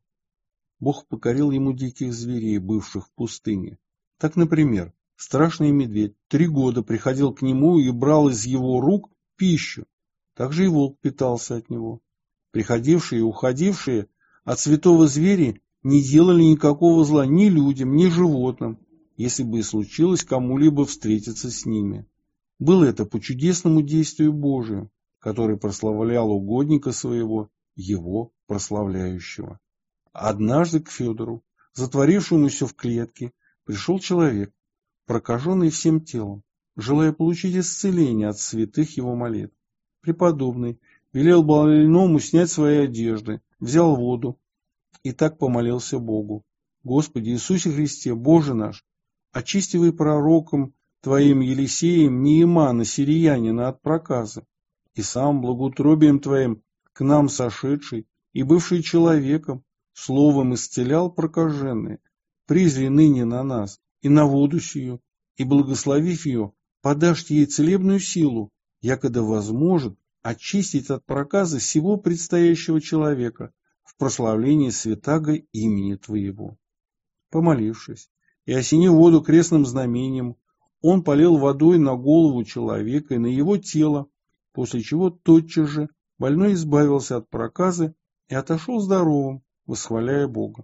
Бог покорил ему диких зверей, бывших в пустыне. Так, например, страшный медведь 3 года приходил к нему и брал из его рук пищу. Также и волк питался от него. Приходившие и уходившие от святого зверя не делали никакого зла ни людям, ни животным, если бы и случилось кому-либо встретиться с ними. Было это по чудесному действию Божию, который прославлял угодника своего, его прославляющего. Однажды к Федору, затворившемуся в клетке, пришел человек, прокаженный всем телом, желая получить исцеление от святых его молитв. Преподобный велел больному снять свои одежды, взял воду и так помолился Богу. Господи Иисусе Христе, Боже наш, очистивай пророком Твоим Елисеем Неемана, сириянина, от проказа, и сам благоутробием Твоим к нам сошедший и бывший человеком, словом исцелял прокаженные, призри ныне на нас и на воду сию, и, благословив ее, подашь ей целебную силу, якогда возможет очистить от проказа всего предстоящего человека в прославлении святаго имени Твоего. Помолившись и осенив воду крестным знамением, он полил водой на голову человека и на его тело, после чего тотчас же больной избавился от проказа и отошел здоровым, восхваляя Бога.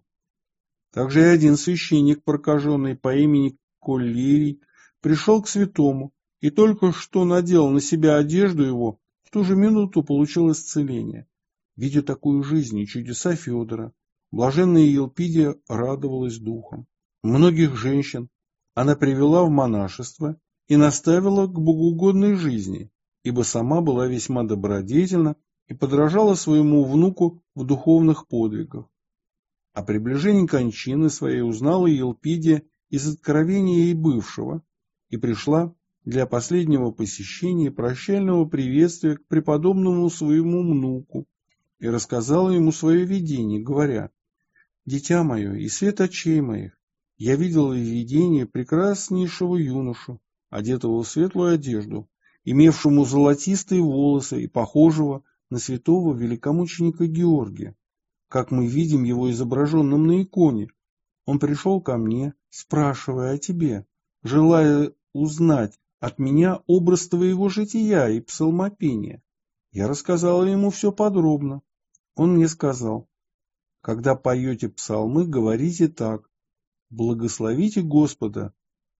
Также и один священник, прокаженный по имени Коллирий, пришел к святому и только что надел на себя одежду его, в ту же минуту получил исцеление. Видя такую жизнь и чудеса Федора, блаженная Елпидия радовалась духом. Многих женщин она привела в монашество и наставила к богоугодной жизни, ибо сама была весьма добродетельна и подражала своему внуку в духовных подвигах. О приближении кончины своей узнала Елпидия из откровения ей бывшего и пришла для последнего посещения и прощального приветствия к преподобному своему внуку и рассказала ему свое видение, говоря: «Дитя мое и свет очей моих, я видела в видении прекраснейшего юношу, одетого в светлую одежду, имевшему золотистые волосы и похожего на святого великомученика Георгия, как мы видим его изображенным на иконе. Он пришел ко мне, спрашивая о тебе, желая узнать от меня образ твоего жития и псалмопения. Я рассказала ему все подробно. Он мне сказал: когда поете псалмы, говорите так: благословите Господа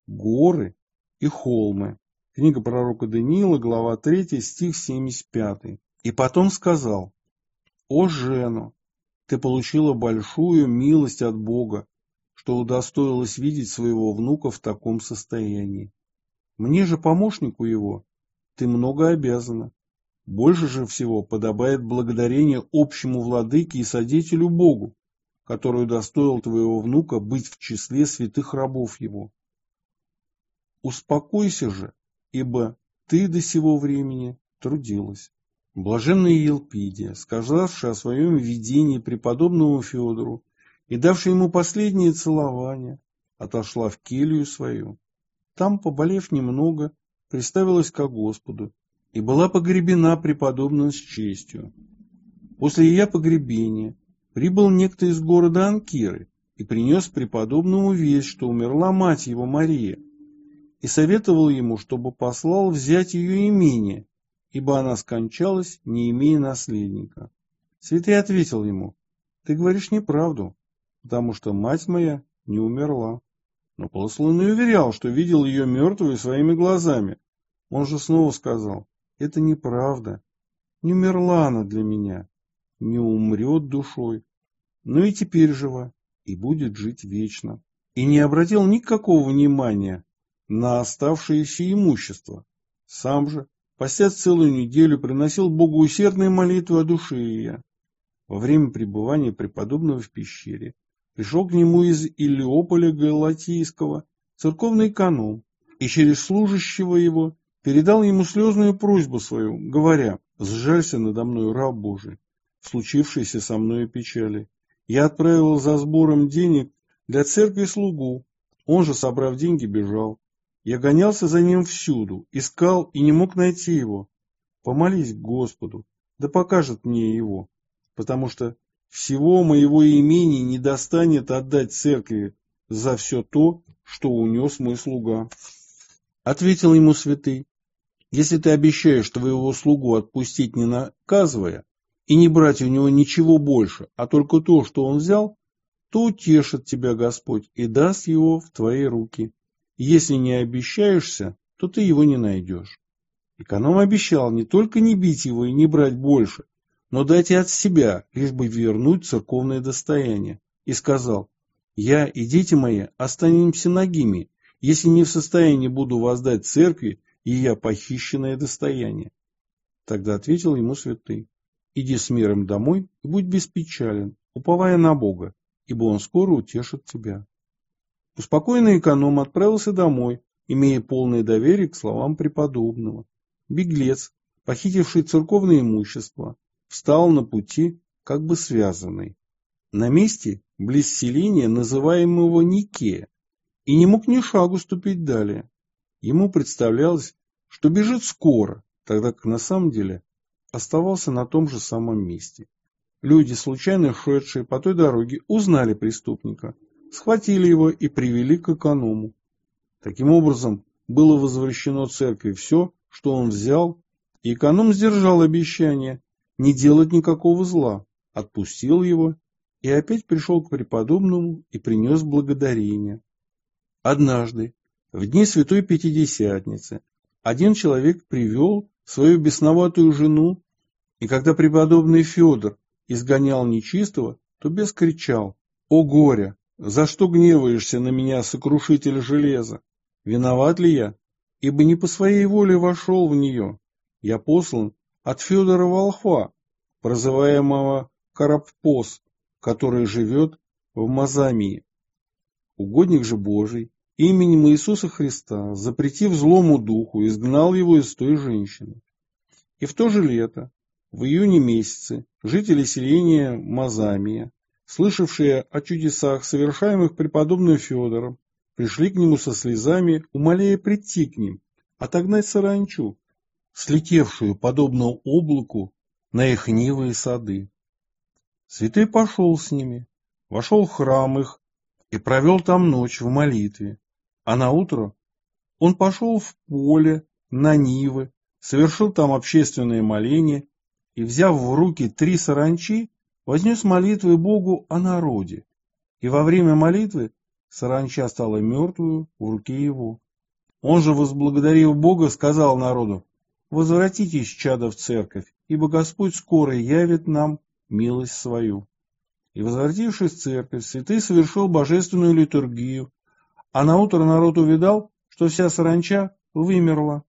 горы и холмы». Книга пророка Даниила, глава 3, стих 75. И потом сказал: «О, Жено, ты получила большую милость от Бога, что удостоилась видеть своего внука в таком состоянии. Мне же, помощнику его, ты много обязана. Больше же всего подобает благодарение общему владыке и содетелю Богу, который удостоил твоего внука быть в числе святых рабов его. Успокойся же, ибо ты до сего времени трудилась». Блаженная Елпидия, сказавшая о своем видении преподобному Федору и давшая ему последнее целование, отошла в келью свою. Там, поболев немного, приставилась ко Господу и была погребена преподобным с честью. После ее погребения прибыл некто из города Анкиры и принес преподобному весть, что умерла мать его Мария, и советовал ему, чтобы послал взять ее имение, ибо она скончалась, не имея наследника. Святый ответил ему: ты говоришь неправду, потому что мать моя не умерла. Но посланный уверял, что видел ее мертвую своими глазами. Он же снова сказал: это неправда, не умерла она для меня, не умрет душой, но и теперь жива и будет жить вечно. И не обратил никакого внимания на оставшееся имущество. Сам же, постясь целую неделю, приносил Богу усердные молитвы о душе ее. Во время пребывания преподобного в пещере пришел к нему из Илиополя Галатийского церковный эконом и через служащего его передал ему слезную просьбу свою, говоря: «Сжалься надо мною, раб Божий, в случившейся со мною печали. Я отправил за сбором денег для церкви слугу, он же, собрав деньги, бежал. Я гонялся за ним всюду, искал и не мог найти его. Помолись к Господу, да покажет мне его, потому что всего моего имения не достанет отдать церкви за все то, что унес мой слуга». Ответил ему святый: «Если ты обещаешь твоего слугу отпустить, не наказывая, и не брать у него ничего больше, а только то, что он взял, то утешит тебя Господь и даст его в твои руки. Если не обещаешься, то ты его не найдешь». Эконом обещал не только не бить его и не брать больше, но дать и от себя, лишь бы вернуть церковное достояние. И сказал: «Я и дети мои останемся нагими, если не в состоянии буду воздать церкви и я похищенное достояние». Тогда ответил ему святый: «Иди с миром домой и будь беспечален, уповая на Бога, ибо Он скоро утешит тебя». Успокоенный эконом отправился домой, имея полное доверие к словам преподобного. Беглец, похитивший церковное имущество, встал на пути, как бы связанный, на месте близ селения, называемого Никея, и не мог ни шагу ступить далее. Ему представлялось, что бежит скоро, тогда как на самом деле оставался на том же самом месте. Люди, случайно шедшие по той дороге, узнали преступника, схватили его и привели к эконому. Таким образом, было возвращено церкви все, что он взял, и эконом сдержал обещание не делать никакого зла, отпустил его и опять пришел к преподобному и принес благодарение. Однажды, в дни Святой Пятидесятницы, один человек привел свою бесноватую жену, и когда преподобный Федор изгонял нечистого, то бес кричал: «О горе! За что гневаешься на меня, сокрушитель железа? Виноват ли я? Ибо не по своей воле вошел в нее. Я послан от Федора волхва, прозываемого Караппос, который живет в Мазамии. Угодник же Божий, именем Иисуса Христа, запретив злому духу, изгнал его из той женщины. И в то же лето, в июне месяце, жители селения Мазамия, слышавшие о чудесах, совершаемых преподобным Федором, пришли к нему со слезами, умоляя прийти к ним, отогнать саранчу, слетевшую, подобно облаку, на их нивы и сады. Святой пошел с ними, вошел в храм их и провел там ночь в молитве. А наутро он пошел в поле, на нивы, совершил там общественное моление и, взяв в руки 3 саранчи, вознес молитвы Богу о народе. И во время молитвы саранча стала мертвую в руке его. Он же, возблагодарив Бога, сказал народу: «Возвратитесь, чадо, в церковь, ибо Господь скоро явит нам милость свою». И, возвратившись в церковь, святый совершил божественную литургию, а наутро народ увидал, что вся саранча вымерла.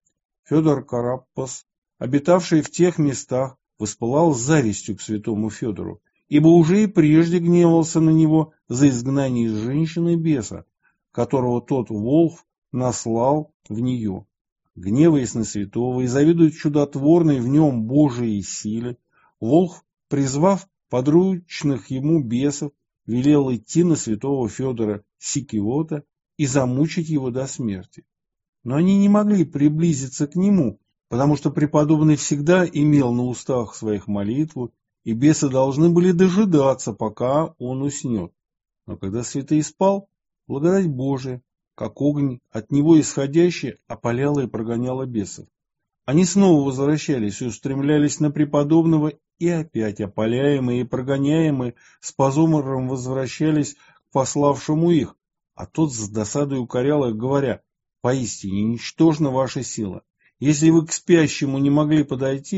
Федор Караппос, обитавший в тех местах, воспылал завистью к святому Федору, ибо уже и прежде гневался на него за изгнание из женщины беса, которого тот волхв наслал в нее. Гневаясь на святого и завидуя чудотворной в нем Божией силе, волхв, призвав подручных ему бесов, велел идти на святого Федора Сикиота и замучить его до смерти. Но они не могли приблизиться к нему, потому что преподобный всегда имел на устах своих молитву, и бесы должны были дожидаться, пока он уснет. Но когда святый спал, благодать Божия, как огонь от него исходящий, опаляла и прогоняла бесов. Они снова возвращались и устремлялись на преподобного, и опять, опаляемые и прогоняемые, с позором возвращались к пославшему их, а тот с досадой укорял их, говоря: «Поистине ничтожна ваша сила. Если вы к спящему не могли подойти,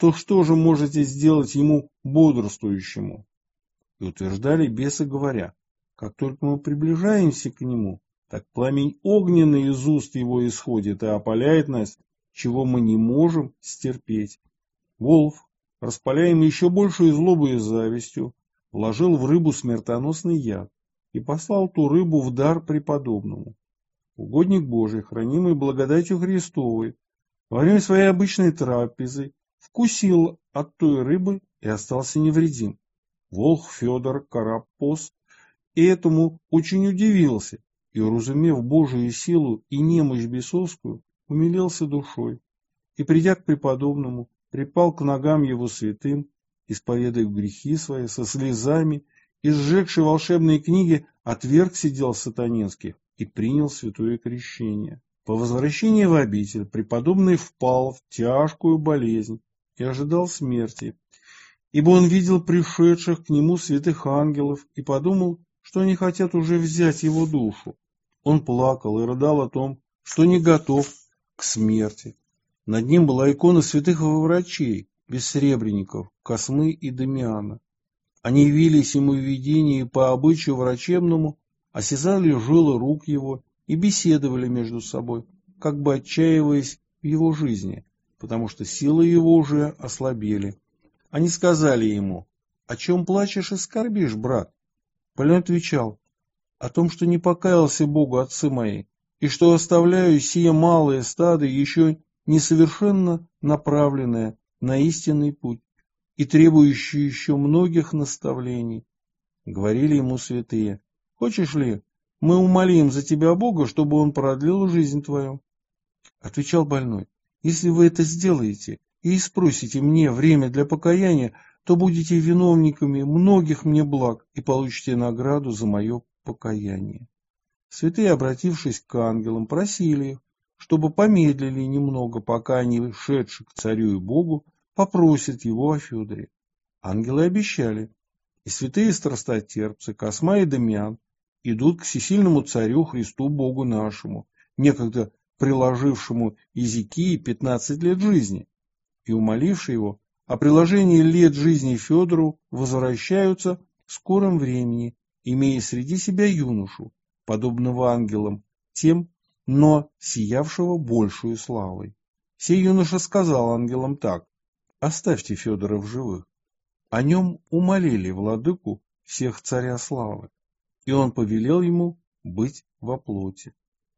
то что же можете сделать ему бодрствующему? И утверждали бесы, говоря: как только мы приближаемся к нему, так пламень огненный из уст его исходит и опаляет нас, чего мы не можем стерпеть. Волк, распаляемый еще большей злобой и завистью, вложил в рыбу смертоносный яд и послал ту рыбу в дар преподобному. Угодник Божий, хранимый благодатью Христовой, во время своей обычной трапезы вкусил от той рыбы и остался невредим. Волх Федор Карапост и этому очень удивился, и, уразумев Божию силу и немощь бесовскую, умилился душой, и, придя к преподобному, припал к ногам его святым, исповедав грехи свои со слезами, и, сжегши волшебные книги, отвергся дел сатанинских и принял святое крещение. По возвращении в обитель преподобный впал в тяжкую болезнь и ожидал смерти, ибо он видел пришедших к нему святых ангелов и подумал, что они хотят уже взять его душу. Он плакал и рыдал о том, что не готов к смерти. Над ним была икона святых врачей, бессребренников, Космы и Дамиана. Они явились ему в видении по обычаю врачебному, осязали жилы рук его и беседовали между собой, как бы отчаиваясь в его жизни, потому что силы его уже ослабели. Они сказали ему: «О чем плачешь и скорбишь, брат?» Больной отвечал: «О том, что не покаялся Богу, отцы мои, и что оставляю сие малое стадо, еще несовершенно направленное на истинный путь и требующее еще многих наставлений». Говорили ему святые: «Хочешь ли, мы умолим за тебя Бога, чтобы он продлил жизнь твою?» Отвечал больной: «Если вы это сделаете и спросите мне время для покаяния, то будете виновниками многих мне благ и получите награду за мое покаяние». Святые, обратившись к ангелам, просили их, чтобы помедлили немного, пока они, шедшие к царю и Богу, попросят его о Федоре. Ангелы обещали, и святые страстотерпцы Косма и Дамиан идут к всесильному царю Христу Богу нашему, некогда приложившему Изикии 15 лет жизни, и, умоливши его о приложении лет жизни Федору, возвращаются в скором времени, имея среди себя юношу, подобного ангелам, тем, но сиявшего большую славой. Сей юноша сказал ангелам так: «Оставьте Федора в живых». О нем умолили владыку всех царя славы, и он повелел ему быть во плоти.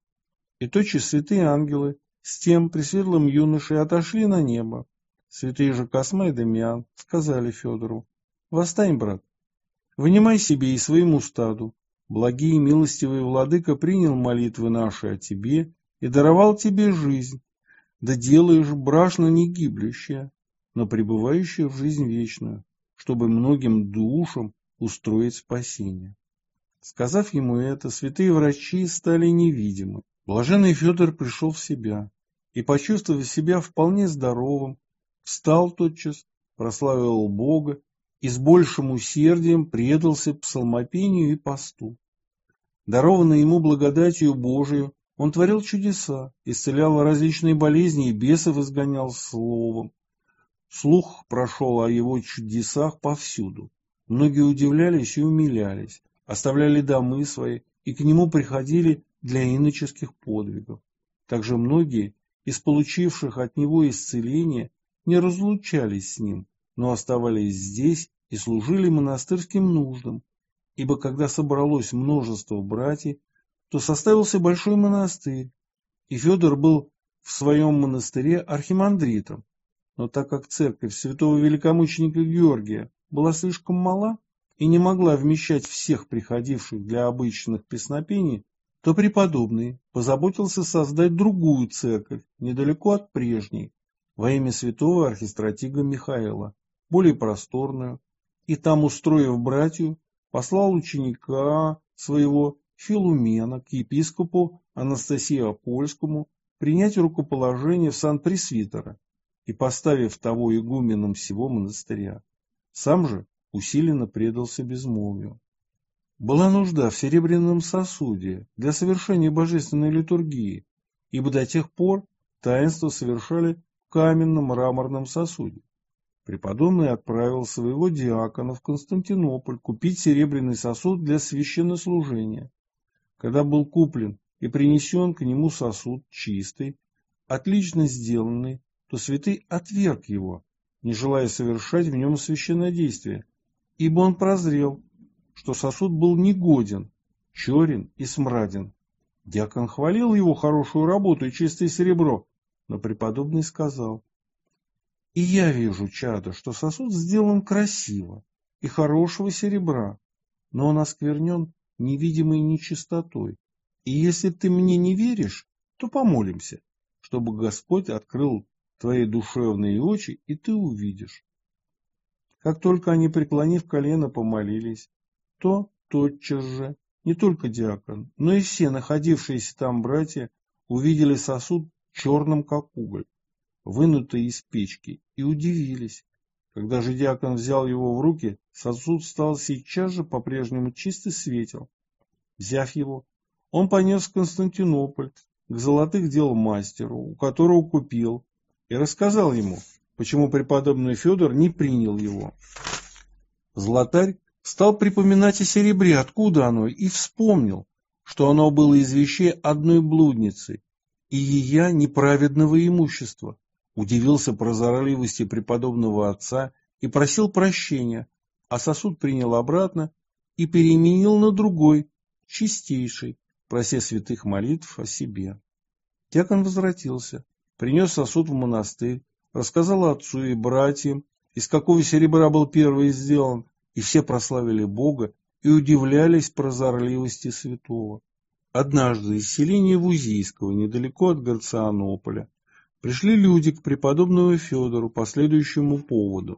И тотчас святые ангелы с тем пресветлым юношей отошли на небо. Святые же Косма и Дамиан сказали Федору: «Восстань, брат, вынимай себе и своему стаду. Благий и милостивый владыка принял молитвы наши о тебе и даровал тебе жизнь, да делаешь брашно не гиблющее, но пребывающее в жизнь вечную, чтобы многим душам устроить спасение». Сказав ему это, святые врачи стали невидимы. Блаженный Федор пришел в себя и, почувствовав себя вполне здоровым, встал тотчас, прославил Бога и с большим усердием предался псалмопению и посту. Дарованный ему благодатью Божию, он творил чудеса, исцелял различные болезни и бесов изгонял словом. Слух прошел о его чудесах повсюду. Многие удивлялись и умилялись, оставляли домы свои и к нему приходили для иноческих подвигов. Также многие из получивших от него исцеление не разлучались с ним, но оставались здесь и служили монастырским нуждам, ибо когда собралось множество братьев, то составился большой монастырь, и Федор был в своем монастыре архимандритом. Но так как церковь святого великомученика Георгия была слишком мала и не могла вмещать всех приходивших для обычных песнопений, то преподобный позаботился создать другую церковь, недалеко от прежней, во имя святого архистратига Михаила, более просторную, и там, устроив братью, послал ученика своего Филумена к епископу Анастасию Апольскому принять рукоположение в сан пресвитера и поставив того игуменом всего монастыря. Сам же усиленно предался безмолвию. Была нужда в серебряном сосуде для совершения божественной литургии, ибо до тех пор таинства совершали в каменном мраморном сосуде. Преподобный отправил своего диакона в Константинополь купить серебряный сосуд для священнослужения. Когда был куплен и принесен к нему сосуд чистый, отлично сделанный, то святый отверг его, не желая совершать в нем священнодействие, ибо он прозрел, что сосуд был негоден, черен и смраден. Диакон хвалил его хорошую работу и чистое серебро, но преподобный сказал: «И я вижу, чадо, что сосуд сделан красиво и хорошего серебра, но он осквернен невидимой нечистотой. И если ты мне не веришь, то помолимся, чтобы Господь открыл твои душевные очи, и ты увидишь». Как только они, преклонив колено, помолились, то тотчас же не только диакон, но и все находившиеся там братья увидели сосуд черным, как уголь, вынутый из печки, и удивились. Когда же диакон взял его в руки, сосуд стал сейчас же по-прежнему чистый светел. Взяв его, он понес в Константинополь к золотых дел мастеру, у которого купил, и рассказал ему, почему преподобный Федор не принял его. Золотарь стал припоминать о серебре, откуда оно, и вспомнил, что оно было из вещей одной блудницы и ея неправедного имущества. Удивился прозорливости преподобного отца и просил прощения, а сосуд принял обратно и переменил на другой, чистейший, прося святых молитв о себе. Диакон возвратился, принес сосуд в монастырь, рассказал отцу и братьям, из какого серебра был первый сделан, и все прославили Бога и удивлялись прозорливости святого. Однажды из селения Вузийского, недалеко от Грацианополя, пришли люди к преподобному Федору по следующему поводу.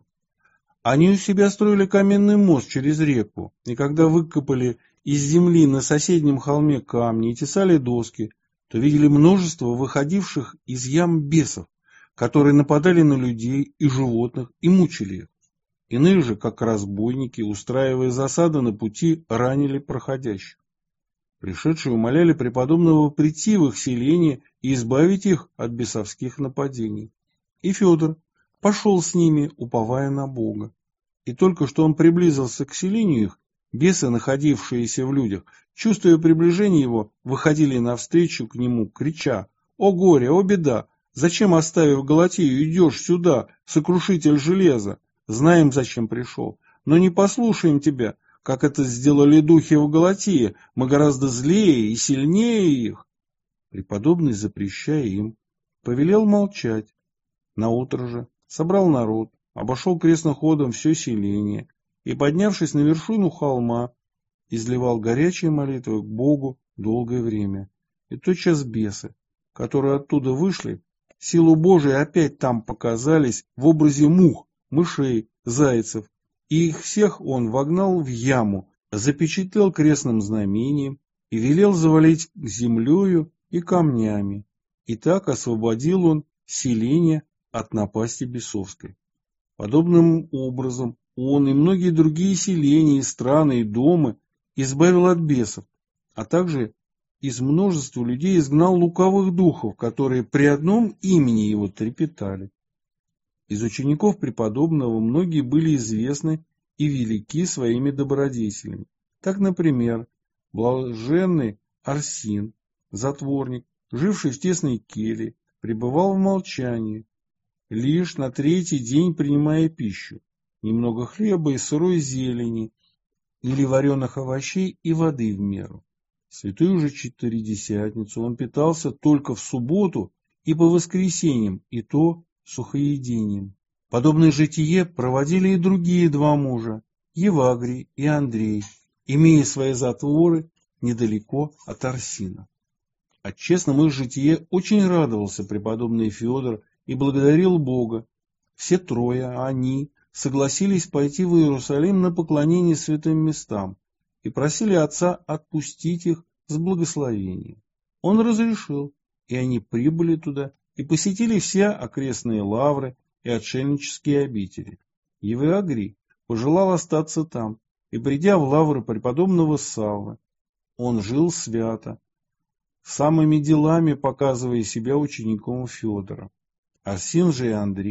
Они у себя строили каменный мост через реку, и когда выкопали из земли на соседнем холме камни и тесали доски, то видели множество выходивших из ям бесов, которые нападали на людей и животных и мучили их. Иные же, как разбойники, устраивая засады на пути, ранили проходящих. Пришедшие умоляли преподобного прийти в их селение и избавить их от бесовских нападений. И Федор пошел с ними, уповая на Бога. И только что он приблизился к селению их, бесы, находившиеся в людях, чувствуя приближение его, выходили навстречу к нему, крича: «О горе, о беда! Зачем, оставив Галатею, идешь сюда, сокрушитель железа? Знаем, зачем пришел, но не послушаем тебя, как это сделали духи в Галатее, мы гораздо злее и сильнее их». Преподобный, запрещая им, повелел молчать. Наутро же собрал народ, обошел крестным ходом все селение и, поднявшись на вершину холма, изливал горячие молитвы к Богу долгое время. И тотчас бесы, которые оттуда вышли, силу Божию опять там показались в образе мух, мышей, зайцев, и их всех он вогнал в яму, запечатлел крестным знамением и велел завалить землею и камнями. И так освободил он селение от напасти бесовской. Подобным образом он и многие другие селения, страны и дома избавил от бесов, а также из множества людей изгнал лукавых духов, которые при одном имени его трепетали. Из учеников преподобного многие были известны и велики своими добродетелями. Так, например, блаженный Арсин, затворник, живший в тесной келье, пребывал в молчании, лишь на третий день принимая пищу, немного хлеба и сырой зелени, или вареных овощей и воды в меру. Святую же Четыредесятницу он питался только в субботу и по воскресеньям, и то сухоедением. Подобное житие проводили и другие два мужа, Евагрий и Андрей, имея свои затворы недалеко от Арсина. От честном их житие очень радовался преподобный Федор и благодарил Бога. Все трое, они, согласились пойти в Иерусалим на поклонение святым местам и просили отца отпустить их с благословением. Он разрешил, и они прибыли туда и посетили все окрестные лавры и отшельнические обители. Евагрий пожелал остаться там, и, придя в лавры преподобного Саввы, он жил свято, самыми делами показывая себя учеником Федора. Арсин же и Андрей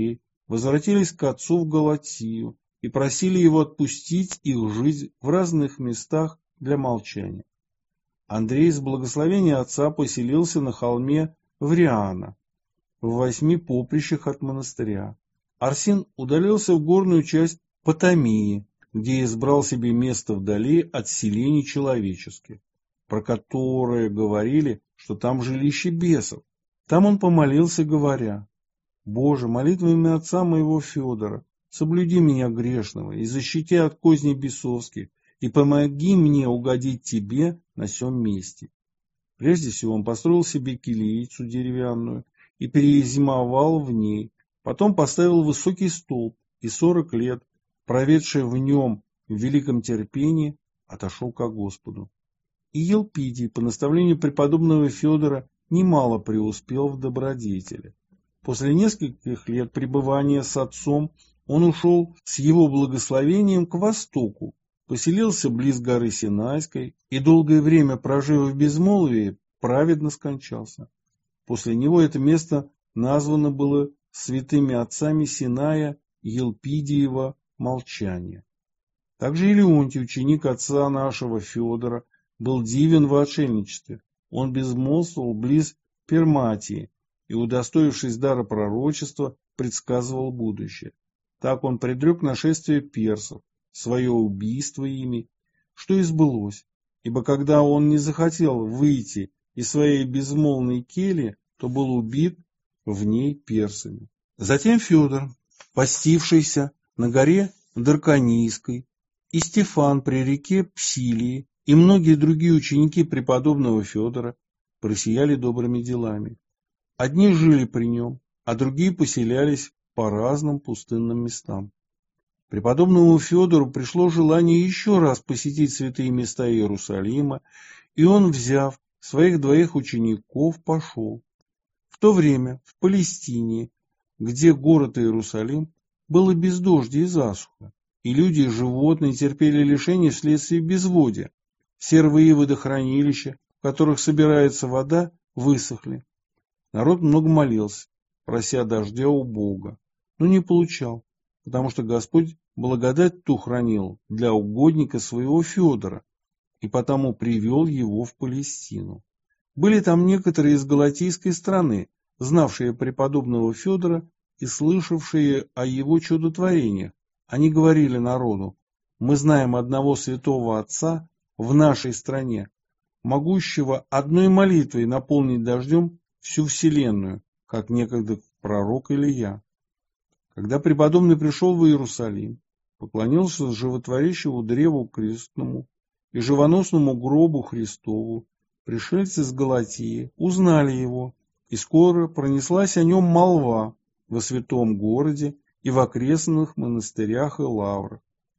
возвратились к отцу в Галатию и просили его отпустить их жить в разных местах для молчания. Андрей с благословения отца поселился на холме Вриана, в 8 поприщах от монастыря. Арсен удалился в горную часть Потамии, где избрал себе место вдали от селений человеческих, про которые говорили, что там жилище бесов. Там он помолился, говоря: «Боже, молитвами отца моего Федора, соблюди меня грешного и защити от козней бесовских, и помоги мне угодить тебе на сем месте». Прежде всего он построил себе килийцу деревянную и перезимовал в ней, потом поставил высокий столб и 40 лет, проведший в нем в великом терпении, отошел ко Господу. И Елпидий, по наставлению преподобного Федора, немало преуспел в добродетели. После нескольких лет пребывания с отцом он ушел с его благословением к востоку, поселился близ горы Синайской и, долгое время прожив в безмолвии, праведно скончался. После него это место названо было святыми отцами Синая Елпидиева молчание. Также и Леонтий, ученик отца нашего Федора, был дивен в отшельничестве. Он безмолвствовал близ Перматии и, удостоившись дара пророчества, предсказывал будущее. Так он предрек нашествие персов, свое убийство ими, что и сбылось. Ибо когда он не захотел выйти из своей безмолвной кельи, то был убит в ней персами. Затем Федор, постившийся на горе Дарканийской, и Стефан при реке Псилии, и многие другие ученики преподобного Федора просияли добрыми делами. Одни жили при нем, а другие поселялись по разным пустынным местам. Преподобному Федору пришло желание еще раз посетить святые места Иерусалима, и он, взяв своих 2 учеников, пошел. В то время в Палестине, где город Иерусалим, было без дождя и засуха, и люди и животные терпели лишения вследствие безводья. Все рвы и водохранилища, в которых собирается вода, высохли. Народ много молился, прося дождя у Бога, но не получал, потому что Господь благодать ту хранил для угодника своего Федора, и потому привел его в Палестину. Были там некоторые из галатийской страны, знавшие преподобного Федора и слышавшие о его чудотворениях. Они говорили народу: «Мы знаем одного святого отца в нашей стране, могущего одной молитвой наполнить дождем всю вселенную, как некогда пророк Илия». Когда преподобный пришел в Иерусалим, поклонился животворящему древу крестному и живоносному гробу Христову, пришельцы из Галатии узнали его, и скоро пронеслась о нем молва во святом городе и в окрестных монастырях и лаврах.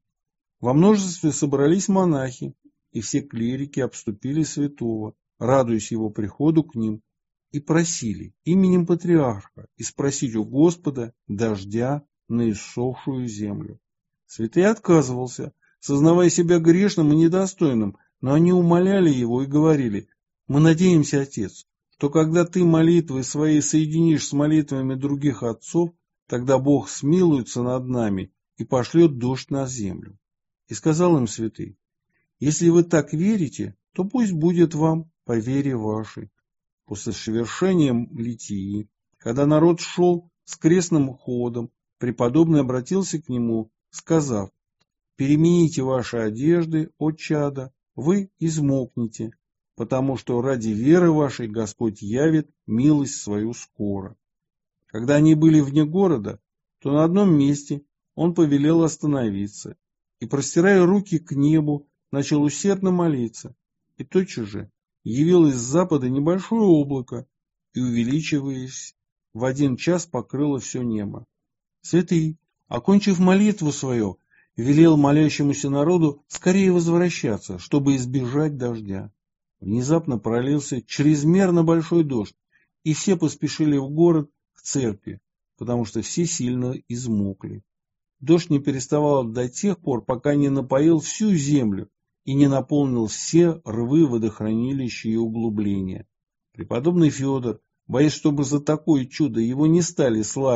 Во множестве собрались монахи, и все клирики обступили святого, радуясь его приходу к ним, и просили именем патриарха испросить у Господа дождя на иссохшую землю. Святый отказывался, сознавая себя грешным и недостойным, но они умоляли его и говорили: «Мы надеемся, Отец, что когда ты молитвы свои соединишь с молитвами других отцов, тогда Бог смилуется над нами и пошлет дождь на землю». И сказал им святый: «Если вы так верите, то пусть будет вам по вере вашей». После совершения литии, когда народ шел с крестным ходом, преподобный обратился к нему, сказав: «Перемените ваши одежды, о чада, вы измокнете, потому что ради веры вашей Господь явит милость свою скоро». Когда они были вне города, то на одном месте он повелел остановиться и, простирая руки к небу, начал усердно молиться, и тотчас же явилось с запада небольшое облако и, увеличиваясь, в 1 час покрыло все небо. Святый, окончив молитву свою, велел молящемуся народу скорее возвращаться, чтобы избежать дождя. Внезапно пролился чрезмерно большой дождь, и все поспешили в город к церкви, потому что все сильно измокли. Дождь не переставал до тех пор, пока не напоил всю землю и не наполнил все рвы, водохранилища и углубления. Преподобный Федор, боясь, чтобы за такое чудо его не стали славить,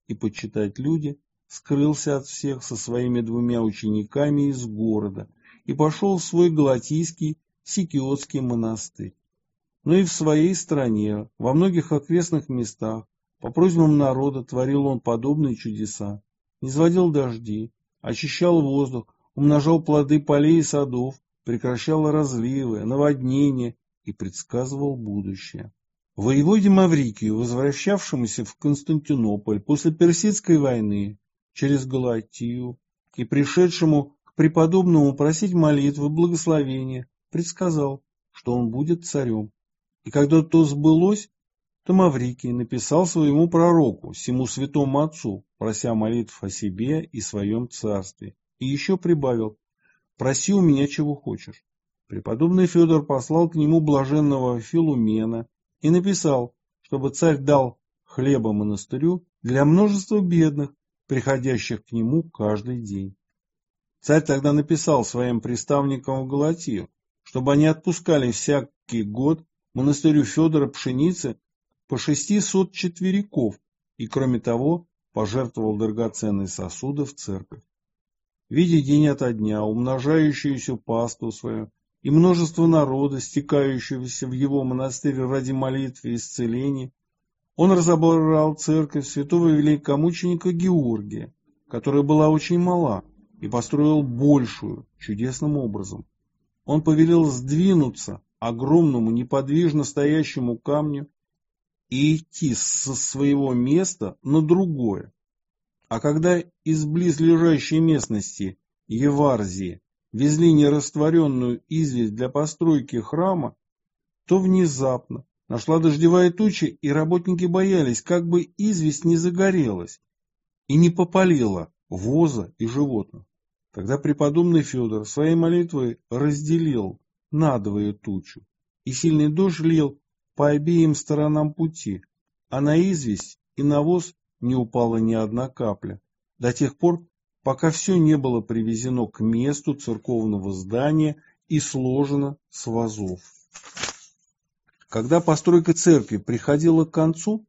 и почитать люди, скрылся от всех со своими 2 учениками из города и пошел в свой галатийский Сикиотский монастырь. Но и в своей стране, во многих окрестных местах, по просьбам народа творил он подобные чудеса, низводил дожди, очищал воздух, умножал плоды полей и садов, прекращал разливы, наводнения и предсказывал будущее. Воеводе Маврикию, возвращавшемуся в Константинополь после Персидской войны через Галатию и пришедшему к преподобному просить молитвы, благословения, предсказал, что он будет царем. И когда то сбылось, то Маврикий написал своему пророку, сему святому отцу, прося молитв о себе и своем царстве, и еще прибавил: «Проси у меня чего хочешь». Преподобный Федор послал к нему блаженного Филумена и написал, чтобы царь дал хлеба монастырю для множества бедных, приходящих к нему каждый день. Царь тогда написал своим приставникам в Галатию, чтобы они отпускали всякий год монастырю Федора пшеницы по 600 четвериков и, кроме того, пожертвовал драгоценные сосуды в церковь. Видя день ото дня умножающуюся паству свою и множество народа, стекающегося в его монастырь ради молитвы и исцеления, он разобрал церковь святого великомученика Георгия, которая была очень мала, и построил большую, чудесным образом. Он повелел сдвинуться огромному неподвижно стоящему камню и идти со своего места на другое. А когда из близлежащей местности Еварзии везли нерастворенную известь для постройки храма, то внезапно нашла дождевая туча, и работники боялись, как бы известь не загорелась и не попалила воза и животных. Тогда преподобный Федор своей молитвой разделил надвое тучу, и сильный дождь лил по обеим сторонам пути, а на известь и на воз не упала ни одна капля, до тех пор, пока все не было привезено к месту церковного здания и сложено с вазов. Когда постройка церкви приходила к концу,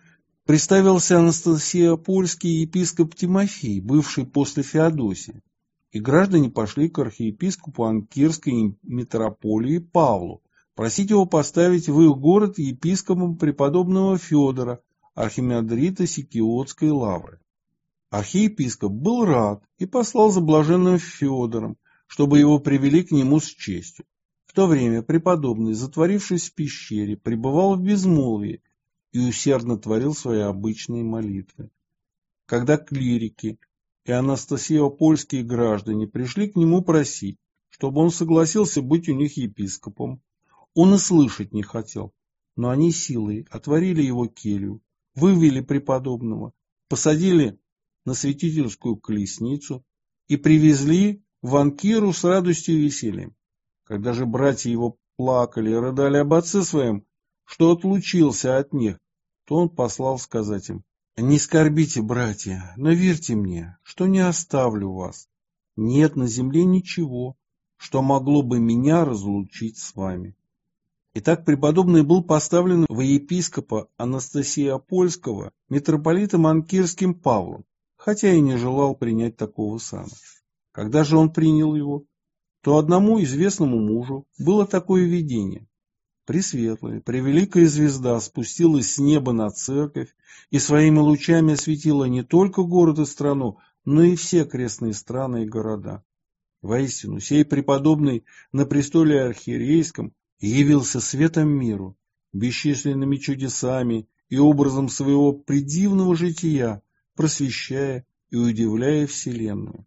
приставился Анастасиопольский епископ Тимофей, бывший после Феодосия, и граждане пошли к архиепископу Анкирской митрополии Павлу, просить его поставить в их город епископом преподобного Федора, архимандрита Сикиотской лавры. Архиепископ был рад и послал за блаженным Федором, чтобы его привели к нему с честью. В то время преподобный, затворившись в пещере, пребывал в безмолвии и усердно творил свои обычные молитвы. Когда клирики и анастасиопольские граждане пришли к нему просить, чтобы он согласился быть у них епископом, он и слышать не хотел, но они силой отворили его келью, вывели преподобного, посадили на святительскую колесницу и привезли в Анкиру с радостью и весельем. Когда же братья его плакали и рыдали об отце своем, что отлучился от них, то он послал сказать им: «Не скорбите, братья, но верьте мне, что не оставлю вас. Нет на земле ничего, что могло бы меня разлучить с вами». Итак, преподобный был поставлен во епископа Анастасиопольского митрополитом Анкирским Павлом, хотя и не желал принять такого сана. Когда же он принял его, то одному известному мужу было такое видение. Пресветлая, превеликая звезда спустилась с неба на церковь и своими лучами осветила не только город и страну, но и все окрестные страны и города. Воистину, сей преподобный на престоле архиерейском явился светом миру, бесчисленными чудесами и образом своего предивного жития, просвещая и удивляя вселенную.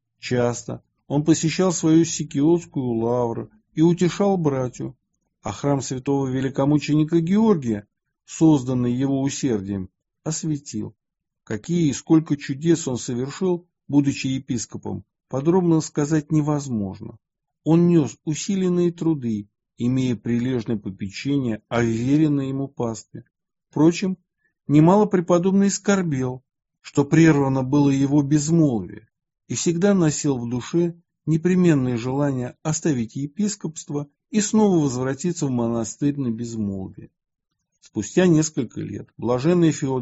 Часто он посещал свою Сикиотскую лавру и утешал братью, а храм святого великомученика Георгия, созданный его усердием, осветил. Какие и сколько чудес он совершил, будучи епископом, подробно сказать невозможно. Он нес усиленные труды, имея прилежное попечение о веренной ему пастве. Впрочем, немало преподобный скорбел, что прервано было его безмолвие, и всегда носил в душе непременное желание оставить епископство и снова возвратиться в монастырь на безмолвие. Спустя несколько лет блаженный Федор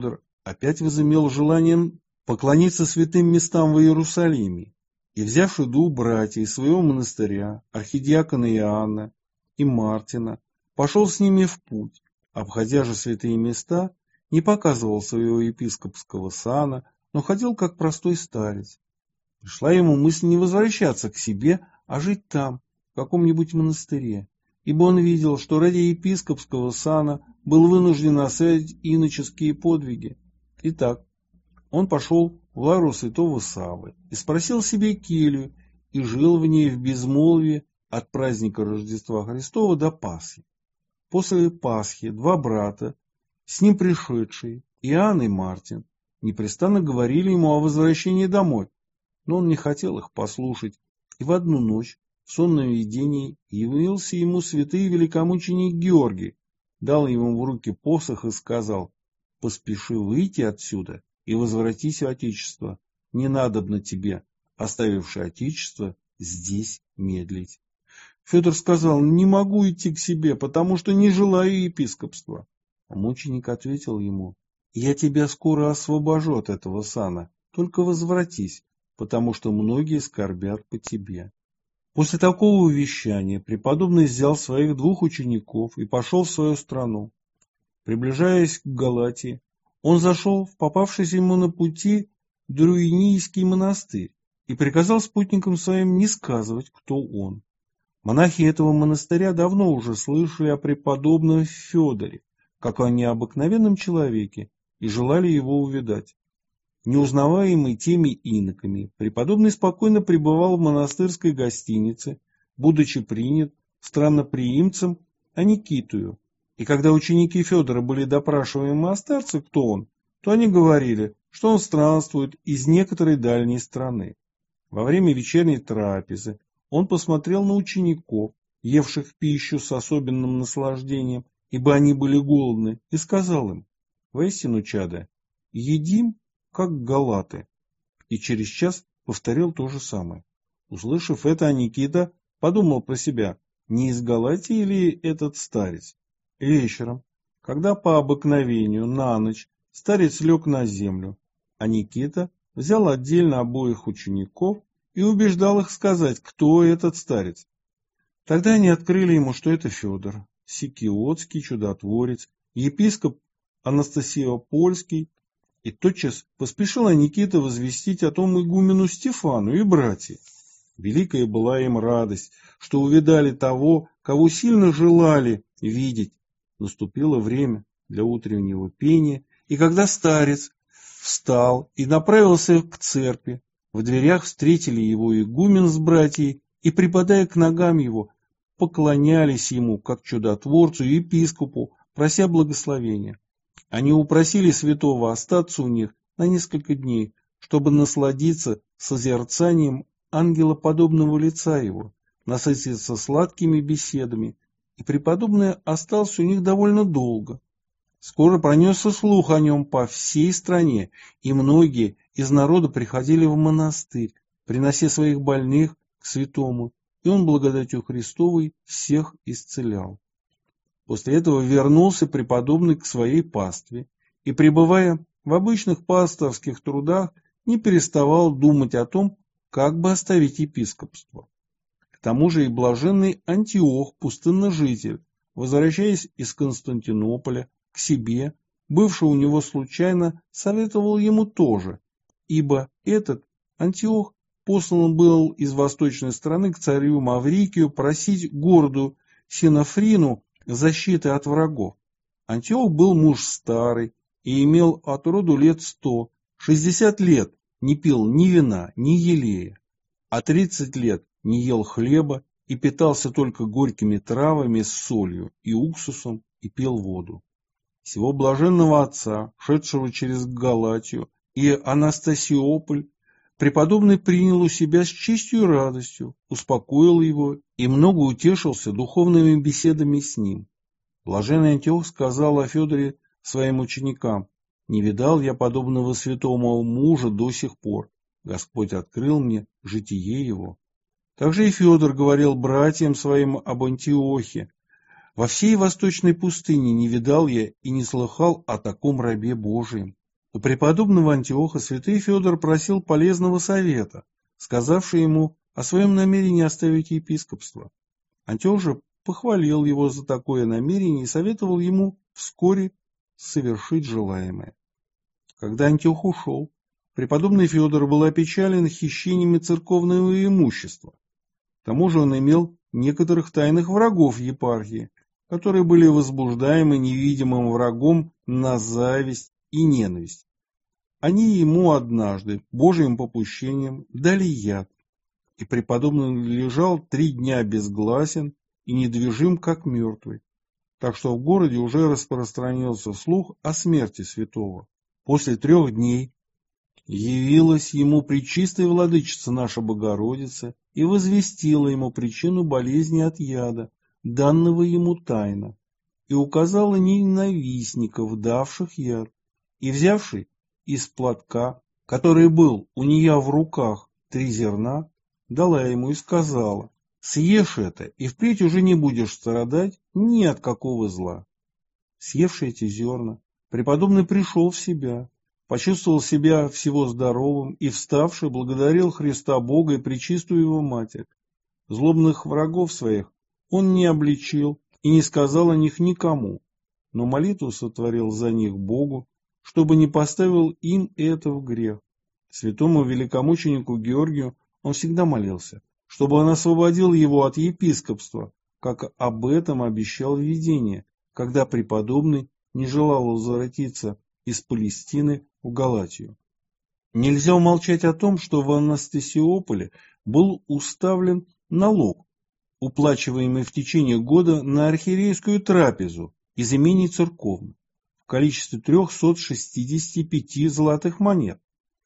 опять возымел желанием поклониться святым местам в Иерусалиме, и, взявши двух братьев из своего монастыря, архидиакона Иоанна и Мартина, пошел с ними в путь, обходя же святые места, не показывал своего епископского сана, но ходил как простой старец. Пришла ему мысль не возвращаться к себе, а жить там, в каком-нибудь монастыре, ибо он видел, что ради епископского сана был вынужден оставить иноческие подвиги. Итак, он пошел в лавру святого Саввы и спросил себе келью, и жил в ней в безмолвии от праздника Рождества Христова до Пасхи. После Пасхи два брата, с ним пришедшие, Иоанн и Мартин, непрестанно говорили ему о возвращении домой, но он не хотел их послушать, и в одну ночь в сонном видении явился ему святый великомученик Георгий, дал ему в руки посох и сказал: «Поспеши выйти отсюда и возвратись в Отечество. Не надобно тебе, оставивши Отечество, здесь медлить». Федор сказал: «Не могу идти к себе, потому что не желаю епископства». А мученик ответил ему: «Я тебя скоро освобожу от этого сана, только возвратись, потому что многие скорбят по тебе». После такого увещания преподобный взял своих двух учеников и пошел в свою страну. Приближаясь к Галатии, он зашел в попавшийся ему на пути Друинийский монастырь и приказал спутникам своим не сказывать, кто он. Монахи этого монастыря давно уже слышали о преподобном Федоре, как о необыкновенном человеке, и желали его увидать. Неузнаваемый теми иноками, преподобный спокойно пребывал в монастырской гостинице, будучи принят странноприимцем Аникитою. И когда ученики Федора были допрашиваемы о старце, кто он, то они говорили, что он странствует из некоторой дальней страны. Во время вечерней трапезы он посмотрел на учеников, евших пищу с особенным наслаждением, ибо они были голодны, и сказал им: «Воистину, чада, едим, как галаты». И через час повторил то же самое. Услышав это, Аникита подумал про себя: не из Галатии ли этот старец? Вечером, когда по обыкновению на ночь старец лег на землю, Аникита взял отдельно обоих учеников и убеждал их сказать, кто этот старец. Тогда они открыли ему, что это Федор, сикиотский чудотворец, епископ Анастасиопольский, и тотчас поспешил Аникита возвестить о том игумену Стефану и братьям. Великая была им радость, что увидали того, кого сильно желали видеть. Наступило время для утреннего пения, и когда старец встал и направился к церкви, в дверях встретили его игумен с братьей и, припадая к ногам его, поклонялись ему, как чудотворцу и епископу, прося благословения. Они упросили святого остаться у них на несколько дней, чтобы насладиться созерцанием ангелоподобного лица его, насытиться сладкими беседами, и преподобный остался у них довольно долго. Скоро пронесся слух о нем по всей стране, и многие из народа приходили в монастырь, принося своих больных к святому, и он благодатью Христовой всех исцелял. После этого вернулся преподобный к своей пастве и, пребывая в обычных пасторских трудах, не переставал думать о том, как бы оставить епископство. К тому же и блаженный Антиох, пустынножитель, возвращаясь из Константинополя к себе, бывший у него случайно, советовал ему тоже, ибо этот Антиох послан был из восточной страны к царю Маврикию просить городу Синофрину защиты от врагов. Антиох был муж старый и имел от роду лет 100, 60 лет не пил ни вина, ни елея, а 30 лет не ел хлеба и питался только горькими травами с солью и уксусом и пил воду. Сего блаженного отца, шедшего через Галатию и Анастасиополь, преподобный принял у себя с честью и радостью, успокоил его и много утешился духовными беседами с ним. Блаженный Антиох сказал о Федоре своим ученикам: «Не видал я подобного святому мужа до сих пор. Господь открыл мне житие его». Также и Федор говорил братьям своим об Антиохе: «Во всей восточной пустыне не видал я и не слыхал о таком рабе Божием. У преподобного Антиоха святой Федор просил полезного совета, сказавший ему о своем намерении оставить епископство. Антиох же похвалил его за такое намерение и советовал ему вскоре совершить желаемое. Когда Антиох ушел, преподобный Федор был опечален хищениями церковного имущества. К тому же он имел некоторых тайных врагов епархии, которые были возбуждаемы невидимым врагом на зависть и ненависть. Они ему однажды, Божьим попущением, дали яд, и преподобный лежал 3 дня безгласен и недвижим, как мертвый, так что в городе уже распространился слух о смерти святого. После 3 дней явилась ему пречистая владычица наша Богородица и возвестила ему причину болезни от яда, данного ему тайно, и указала ненавистников, давших яд, и взявший из платка, который был у нее в руках, 3 зерна, дала ему и сказала: «Съешь это, и впредь уже не будешь страдать ни от какого зла». Съевший эти зерна, преподобный пришел в себя, почувствовал себя всего здоровым и, вставший, благодарил Христа Бога и пречистую Его Матерь. Злобных врагов своих он не обличил и не сказал о них никому, но молитву сотворил за них Богу, чтобы не поставил им это в грех. Святому великомученику Георгию он всегда молился, чтобы он освободил его от епископства, как об этом обещал в видении, когда преподобный не желал возвратиться из Палестины в Галатию. Нельзя умолчать о том, что в Анастасиополе был уставлен налог, уплачиваемый в течение года на архиерейскую трапезу из имений церковных, в количестве 365 золотых монет.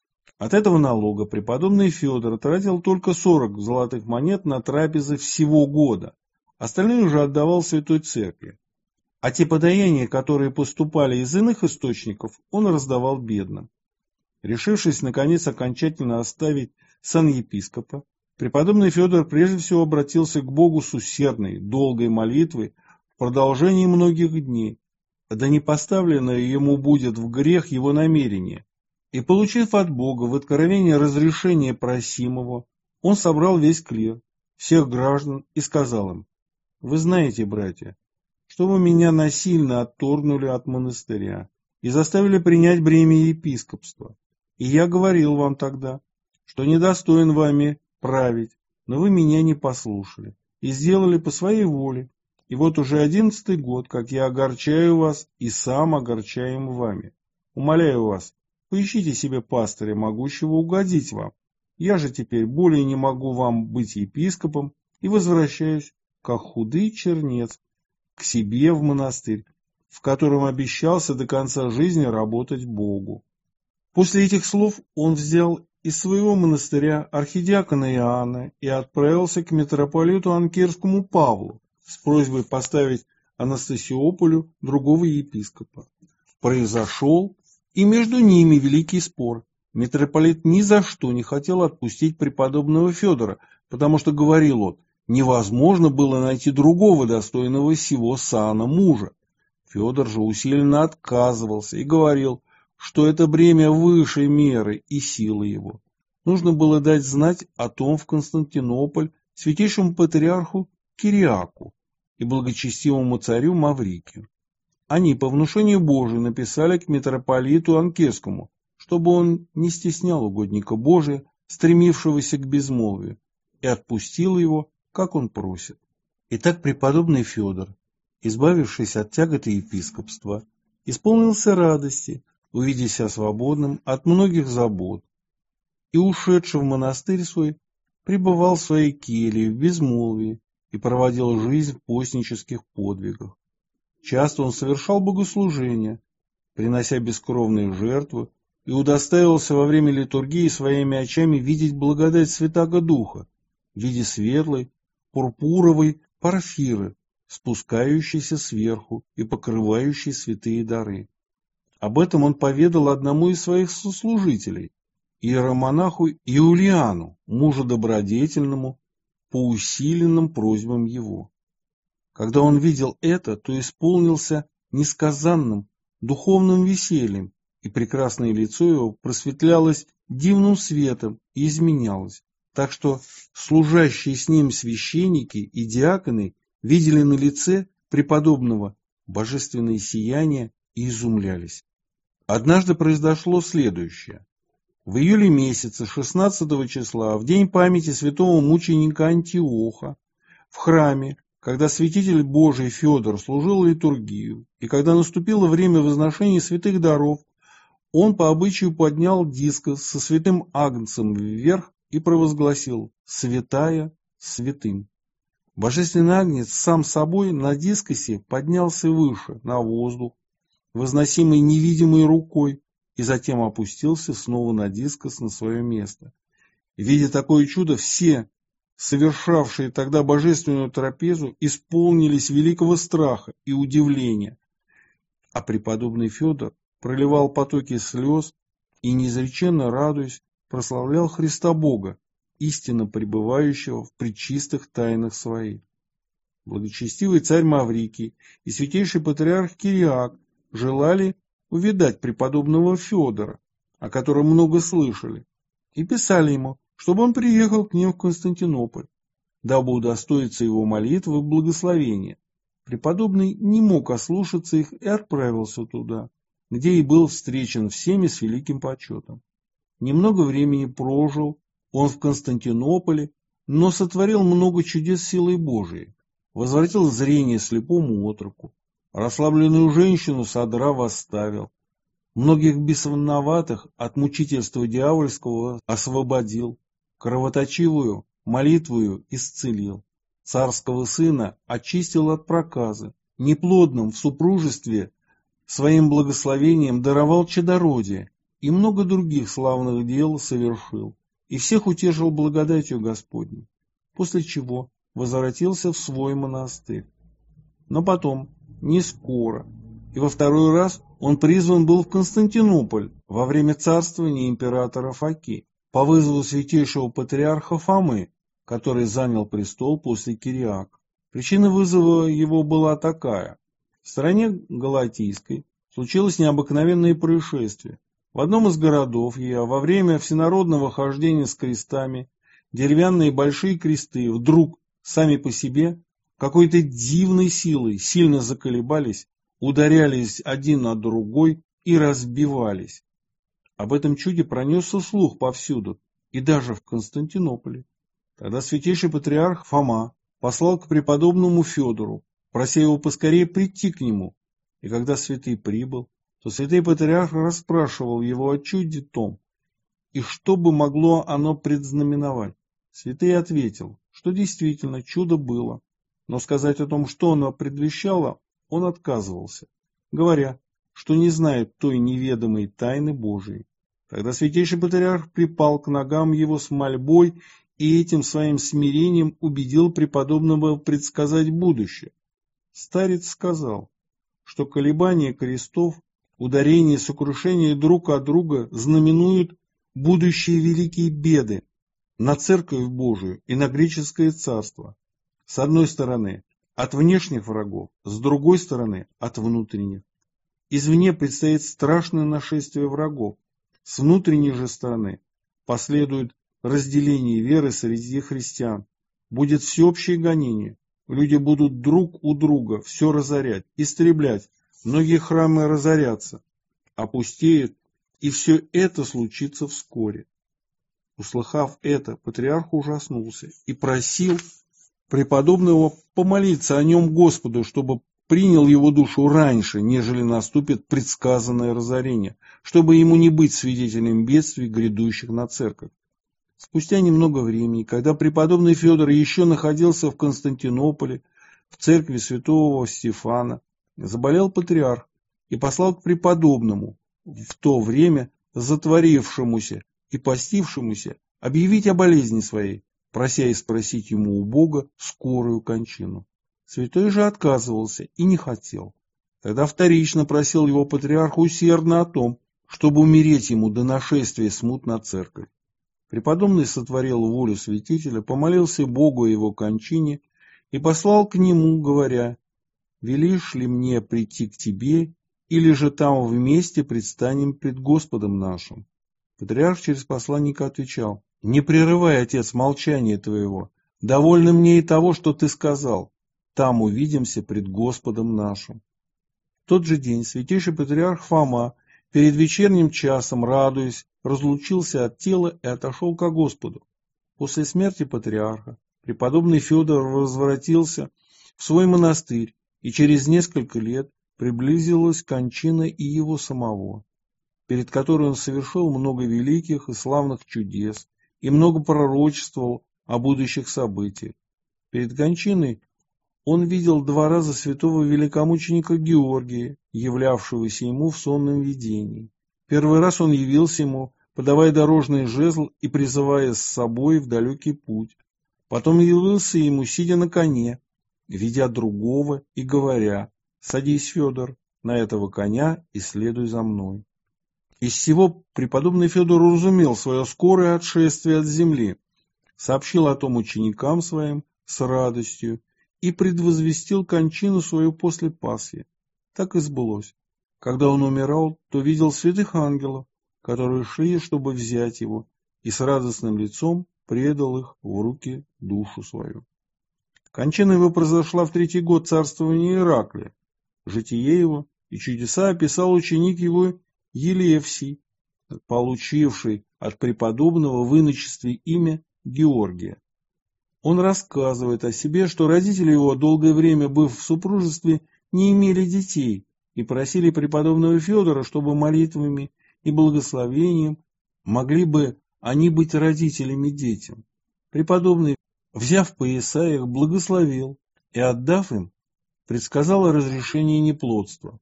От этого налога преподобный Федор тратил только 40 золотых монет на трапезы всего года, остальные уже отдавал Святой Церкви. А те подаяния, которые поступали из иных источников, он раздавал бедным. Решившись, наконец, окончательно оставить сан епископа, преподобный Федор прежде всего обратился к Богу с усердной, долгой молитвой в продолжении многих дней, да не поставлено ему будет в грех его намерение. И, получив от Бога в откровении разрешение просимого, он собрал весь клир, всех граждан, и сказал им: «Вы знаете, братья, что вы меня насильно отторгнули от монастыря и заставили принять бремя епископства. И я говорил вам тогда, что недостоин вами править, но вы меня не послушали и сделали по своей воле. И вот уже 11-й год, как я огорчаю вас и сам огорчаем вами. Умоляю вас, поищите себе пастыря, могущего угодить вам. Я же теперь более не могу вам быть епископом и возвращаюсь, как худый чернец, к себе в монастырь, в котором обещался до конца жизни работать Богу». После этих слов он взял из своего монастыря архидиакона Иоанна и отправился к митрополиту Анкерскому Павлу с просьбой поставить Анастасиополю другого епископа. Произошел и между ними великий спор. Митрополит ни за что не хотел отпустить преподобного Федора, потому что, говорил он, невозможно было найти другого достойного сего сана мужа. Федор же усиленно отказывался и говорил, что это бремя выше меры и силы его. Нужно было дать знать о том в Константинополь святейшему патриарху Кириаку и благочестивому царю Маврикию. Они по внушению Божию написали к митрополиту Анкерскому, чтобы он не стеснял угодника Божия, стремившегося к безмолвию, и отпустил его, как он просит. Итак, преподобный Федор, избавившись от тяготы епископства, исполнился радости, увидя себя свободным от многих забот, и, ушедший в монастырь свой, пребывал в своей келье в безмолвии и проводил жизнь в постнических подвигах. Часто он совершал богослужения, принося бескровные жертвы, и удостаивался во время литургии своими очами видеть благодать Святаго Духа в виде светлой, пурпуровой порфиры, спускающейся сверху и покрывающей святые дары. Об этом он поведал одному из своих сослужителей, иеромонаху Иулиану, мужу добродетельному, по усиленным просьбам его. Когда он видел это, то исполнился несказанным духовным весельем и прекрасное лицо его просветлялось дивным светом и изменялось, так что служащие с ним священники и диаконы видели на лице преподобного божественное сияние и изумлялись. Однажды произошло следующее. В июле месяце 16 числа, в день памяти святого мученика Антиоха, в храме, когда святитель Божий Федор служил литургию, и когда наступило время возношения святых даров, он по обычаю поднял дискос со святым агнцем вверх и провозгласил «Святая святым». Божественный агнец сам собой на дискосе поднялся выше, на воздух, возносимый невидимой рукой, и затем опустился снова на дискос на свое место. Видя такое чудо, все, совершавшие тогда божественную трапезу, исполнились великого страха и удивления, а преподобный Федор проливал потоки слез и, неизреченно радуясь, прославлял Христа Бога, истинно пребывающего в пречистых тайнах своих. Благочестивый царь Маврикий и святейший патриарх Кириак желали увидать преподобного Федора, о котором много слышали, и писали ему, чтобы он приехал к ним в Константинополь, дабы удостоиться его молитвы и благословения. Преподобный не мог ослушаться их и отправился туда, где и был встречен всеми с великим почетом. Немного времени прожил он в Константинополе, но сотворил много чудес силой Божией, возвратил зрение слепому отроку, расслабленную женщину содрав оставил, многих бесноватых от мучительства дьявольского освободил, кровоточивую молитвою исцелил, царского сына очистил от проказы, неплодным в супружестве своим благословением даровал чадородие и много других славных дел совершил, и всех утешил благодатью Господней, после чего возвратился в свой монастырь. Но потом, не скоро, и во второй раз он призван был в Константинополь во время царствования императора Фоки по вызову святейшего патриарха Фомы, который занял престол после Кириака. Причина вызова его была такая. В стране Галатийской случилось необыкновенное происшествие. В одном из городов во время всенародного хождения с крестами деревянные большие кресты вдруг сами по себе какой-то дивной силой сильно заколебались, ударялись один на другой и разбивались. Об этом чуде пронесся слух повсюду, и даже в Константинополе. Тогда святейший патриарх Фома послал к преподобному Федору, прося его поскорее прийти к нему. И когда святый прибыл, то святый патриарх расспрашивал его о чуде том, и что бы могло оно предзнаменовать. Святый ответил, что действительно чудо было, но сказать о том, что оно предвещало, он отказывался, говоря, что не знает той неведомой тайны Божией. Тогда святейший патриарх припал к ногам его с мольбой и этим своим смирением убедил преподобного предсказать будущее. Старец сказал, что колебания крестов, ударения и сокрушения друг от друга знаменуют будущие великие беды на Церковь Божию и на греческое царство. С одной стороны, от внешних врагов, с другой стороны, от внутренних. Извне предстоит страшное нашествие врагов, с внутренней же стороны последует разделение веры среди христиан, будет всеобщее гонение, люди будут друг у друга все разорять, истреблять, многие храмы разорятся, опустеют, и все это случится вскоре. Услыхав это, патриарх ужаснулся и просил преподобного помолиться о нем Господу, чтобы принял его душу раньше, нежели наступит предсказанное разорение, чтобы ему не быть свидетелем бедствий, грядущих на церковь. Спустя немного времени, когда преподобный Федор еще находился в Константинополе, в церкви святого Стефана, заболел патриарх и послал к преподобному, в то время затворившемуся и постившемуся, объявить о болезни своей, прося и спросить ему у Бога скорую кончину. Святой же отказывался и не хотел. Тогда вторично просил его патриарх усердно о том, чтобы умереть ему до нашествия смут на церковь. Преподобный сотворил волю святителя, помолился Богу о его кончине и послал к нему, говоря: «Велишь ли мне прийти к тебе или же там вместе предстанем пред Господом нашим? Патриарх через посланника отвечал: не прерывай, отец, молчание твоего, довольно мне и того, что ты сказал, там увидимся пред Господом нашим. В тот же день святейший патриарх Фома перед вечерним часом, радуясь, разлучился от тела и отошел ко Господу. После смерти патриарха преподобный Федор возвратился в свой монастырь, и через несколько лет приблизилась кончина и его самого, перед которой он совершил много великих и славных чудес и много пророчествовал о будущих событиях. Перед кончиной он видел 2 раза святого великомученика Георгия, являвшегося ему в сонном видении. Первый раз он явился ему, подавая дорожный жезл и призывая с собой в далекий путь. Потом явился ему, сидя на коне, ведя другого и говоря: «Садись, Федор, на этого коня и следуй за мной». Из всего преподобный Федор уразумел свое скорое отшествие от земли, сообщил о том ученикам своим с радостью и предвозвестил кончину свою после Пасхи. Так и сбылось. Когда он умирал, то видел святых ангелов, которые шли, чтобы взять его, и с радостным лицом предал их в руки душу свою. Кончина его произошла в 3-й год царствования Ираклия. Житие его и чудеса описал ученик его Елевсий, получивший от преподобного в иночестве имя Георгия. Он рассказывает о себе, что родители его, долгое время быв в супружестве, не имели детей и просили преподобного Федора, чтобы молитвами и благословением могли бы они быть родителями детям. Преподобный, взяв пояса, их благословил и, отдав им, предсказал разрешение неплодства.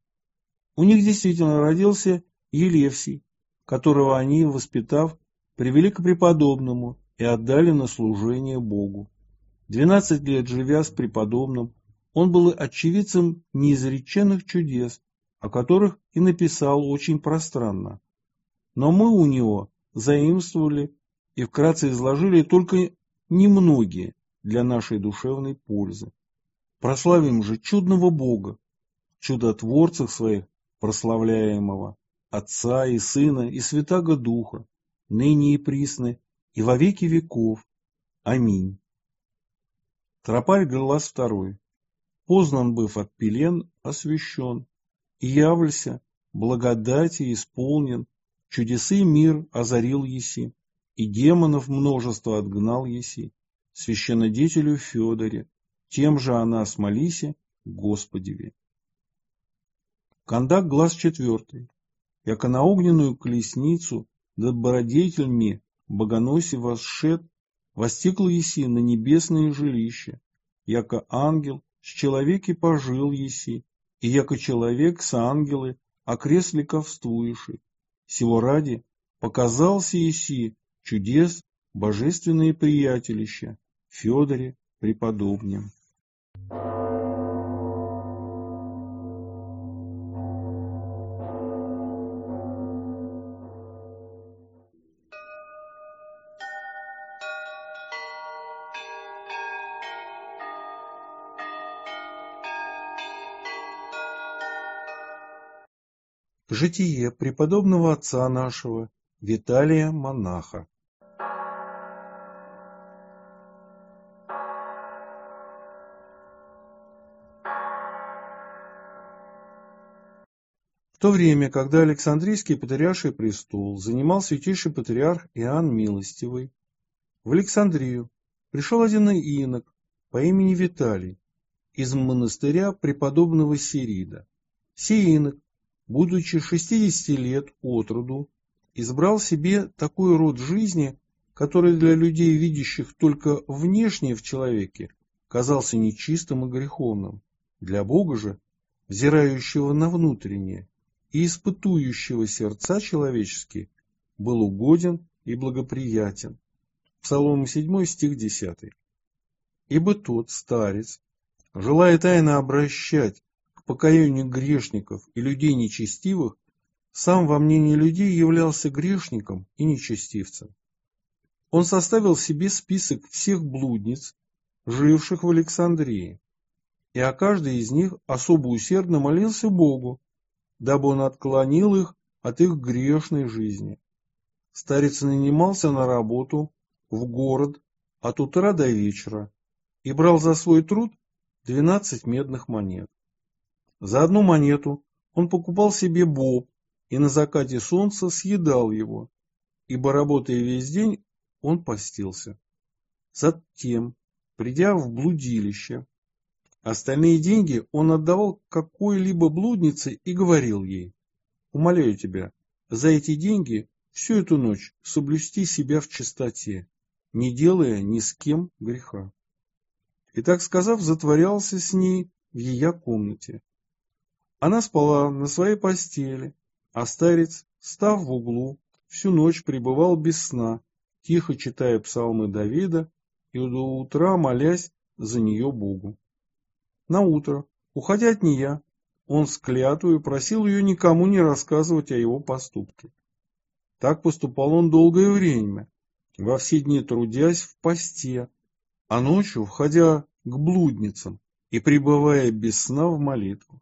У них действительно родился Елевсий, которого они, воспитав, привели к преподобному и отдали на служение Богу. 12 лет живя с преподобным, он был очевидцем неизреченных чудес, о которых и написал очень пространно. Но мы у него заимствовали и вкратце изложили только немногие для нашей душевной пользы. Прославим же чудного Бога, чудотворцах своих прославляемого, Отца и Сына и Святаго Духа, ныне и присно, и во веки веков. Аминь. Тропарь глаз 2. Познан быв от пелен, освящен, и явлься, благодати исполнен, чудесы мир озарил еси, и демонов множество отгнал еси, священнодетелю Федоре, тем же о нас молися, Господеве. Кондак глаз 4. Яко на огненную колесницу, добродетельми богоноси восшед, востигл еси на небесное жилище, яко ангел с человеки пожил еси, и яко человек с ангелы окресли ковствуеши. Сего ради показался еси чудес божественные приятелища Федоре преподобнем. Житие преподобного отца нашего Виталия Монаха. В то время, когда Александрийский патриарший престол занимал святейший патриарх Иоанн Милостивый, в Александрию пришел один инок по имени Виталий из монастыря преподобного Сирида. Сей инок, будучи 60 лет от роду, избрал себе такой род жизни, который для людей, видящих только внешнее в человеке, казался нечистым и греховным. Для Бога же, взирающего на внутреннее и испытующего сердца человеческие, был угоден и благоприятен. Псалом 7, стих 10. Ибо тот старец, желая тайно обращать к покаянию грешников и людей нечестивых, сам во мнении людей являлся грешником и нечестивцем. Он составил себе список всех блудниц, живших в Александрии, и о каждой из них особо усердно молился Богу, дабы он отклонил их от их грешной жизни. Старец нанимался на работу в город от утра до вечера и брал за свой труд 12 медных монет. За одну монету он покупал себе боб и на закате солнца съедал его, ибо, работая весь день, он постился. Затем, придя в блудилище, остальные деньги он отдавал какой-либо блуднице и говорил ей: «Умоляю тебя, за эти деньги всю эту ночь соблюсти себя в чистоте, не делая ни с кем греха». И так сказав, затворялся с ней в ее комнате. Она спала на своей постели, а старец, став в углу, всю ночь пребывал без сна, тихо читая псалмы Давида и до утра молясь за нее Богу. Наутро, уходя от нее, он с клятвою просил ее никому не рассказывать о его поступке. Так поступал он долгое время, во все дни трудясь в посте, а ночью входя к блудницам и пребывая без сна в молитву.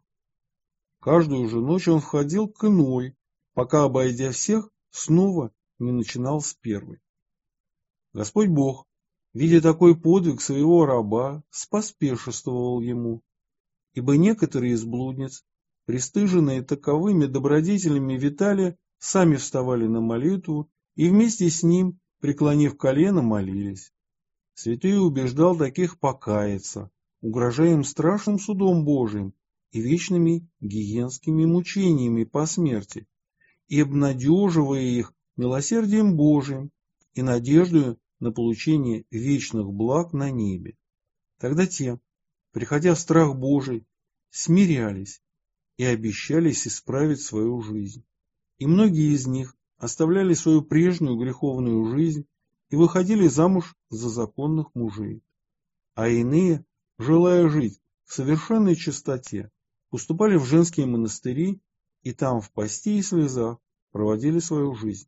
Каждую же ночь он входил к иной, пока, обойдя всех, снова не начинал с первой. Господь Бог, видя такой подвиг своего раба, споспешествовал ему, ибо некоторые из блудниц, пристыженные таковыми добродетелями Виталия, сами вставали на молитву и вместе с ним, преклонив колено, молились. Святой убеждал таких покаяться, угрожая им страшным судом Божиим и вечными гиенскими мучениями по смерти, и обнадеживая их милосердием Божиим и надеждою на получение вечных благ на небе. Тогда те, приходя в страх Божий, смирялись и обещались исправить свою жизнь. И многие из них оставляли свою прежнюю греховную жизнь и выходили замуж за законных мужей. А иные, желая жить в совершенной чистоте, поступали в женские монастыри и там в посте и слезах проводили свою жизнь.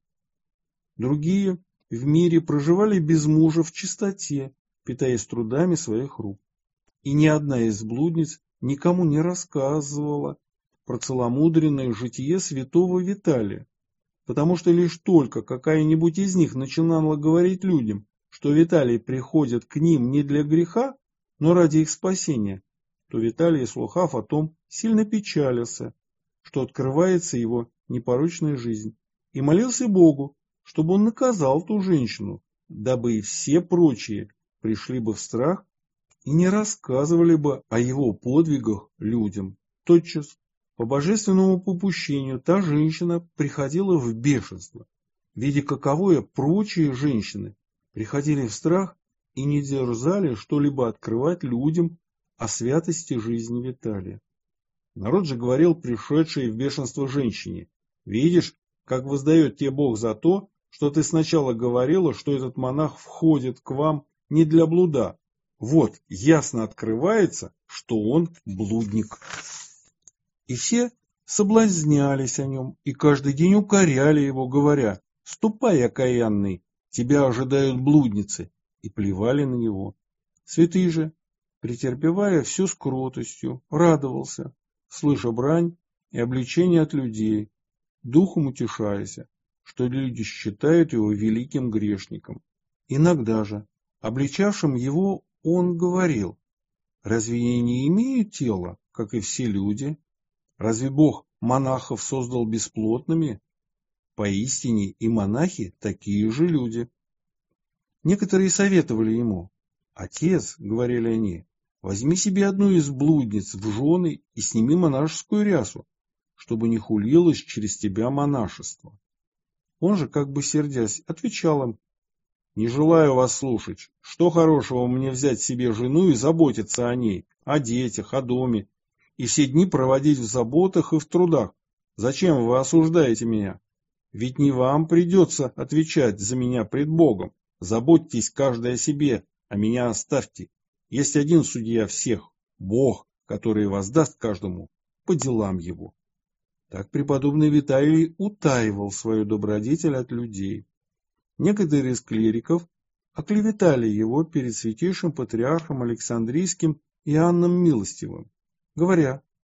Другие в мире проживали без мужа в чистоте, питаясь трудами своих рук. И ни одна из блудниц никому не рассказывала про целомудренное житие святого Виталия, потому что лишь только какая-нибудь из них начинала говорить людям, что Виталий приходит к ним не для греха, но ради их спасения, то Виталий, слыхав о том, сильно печалился, что открывается его непорочная жизнь, и молился Богу, чтобы он наказал ту женщину, дабы и все прочие пришли бы в страх и не рассказывали бы о его подвигах людям. Тотчас, по божественному попущению, та женщина приходила в бешенство, видя, каковое прочие женщины приходили в страх и не дерзали что-либо открывать людям о святости жизни Виталия. Народ же говорил пришедшей в бешенство женщине: «Видишь, как воздает тебе Бог за то, что ты сначала говорила, что этот монах входит к вам не для блуда. Вот, ясно открывается, что он блудник». И все соблазнялись о нем и каждый день укоряли его, говоря: «Ступай, окаянный, тебя ожидают блудницы», и плевали на него. Святый же, претерпевая все с кротостью, радовался, слыша брань и обличение от людей, духом утешаясь, что люди считают его великим грешником. Иногда же, обличавшим его, он говорил: «Разве я не имею тела, как и все люди? Разве Бог монахов создал бесплотными? Поистине и монахи такие же люди». Некоторые советовали ему: «Отец, — говорили они, — возьми себе одну из блудниц в жены и сними монашескую рясу, чтобы не хулилось через тебя монашество». Он же, как бы сердясь, отвечал им: «Не желаю вас слушать. Что хорошего мне взять себе жену и заботиться о ней, о детях, о доме, и все дни проводить в заботах и в трудах? Зачем вы осуждаете меня? Ведь не вам придется отвечать за меня пред Богом. Заботьтесь каждый о себе, а меня оставьте. Есть один судья всех, Бог, который воздаст каждому по делам его». Так преподобный Виталий утаивал свою добродетель от людей. Некоторые из клириков оклеветали его перед святейшим патриархом Александрийским Иоанном Милостивым, говоря,